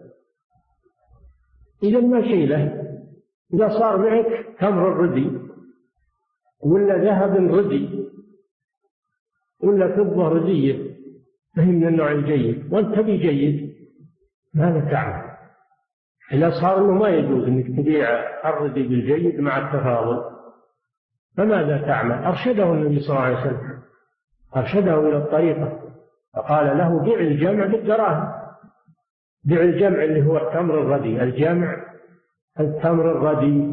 إذا ما شيء له. إذا صار معك تمر ردي ولا ذهب ردي ولا فضة ردية فهي من النوع الجيد وأنت تبي جيد، ماذا تعمل؟ إذا صار إنه ما يجوز أنك تبيع الردي بالجيد مع التفاضل، فماذا تعمل؟ أرشده النبي صلى الله عليه وسلم، أرشده إلى الطريقة، فقال له: بيع الجمع بالدراهم، بيع الجمع اللي هو التمر الردي، الجمع التمر الردي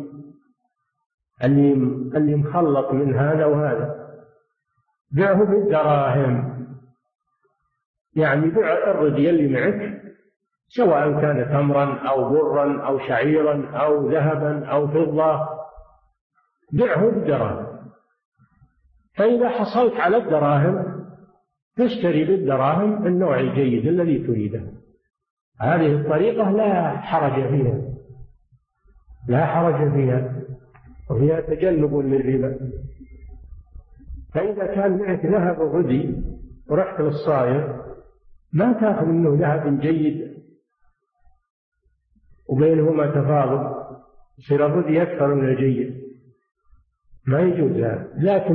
اللي مخلط من هذا وهذا، بيعه بالدراهم، يعني بيع الردي اللي معك سواء كان تمرا أو برا أو شعيرا أو ذهبا أو فضة، بيعه بالدراهم. فإذا حصلت على الدراهم تشتري بالدراهم النوع الجيد الذي تريده. هذه الطريقة لا حرج فيها، لا حرج فيها، وهي تجنب للربا. فإذا كان معك ذهب ردي ورحت للصايغ ما تأخذ منه ذهب جيد وبينهما تفاضل، يصير الردي أكثر من الجيد، ما يجوز هذا. لكن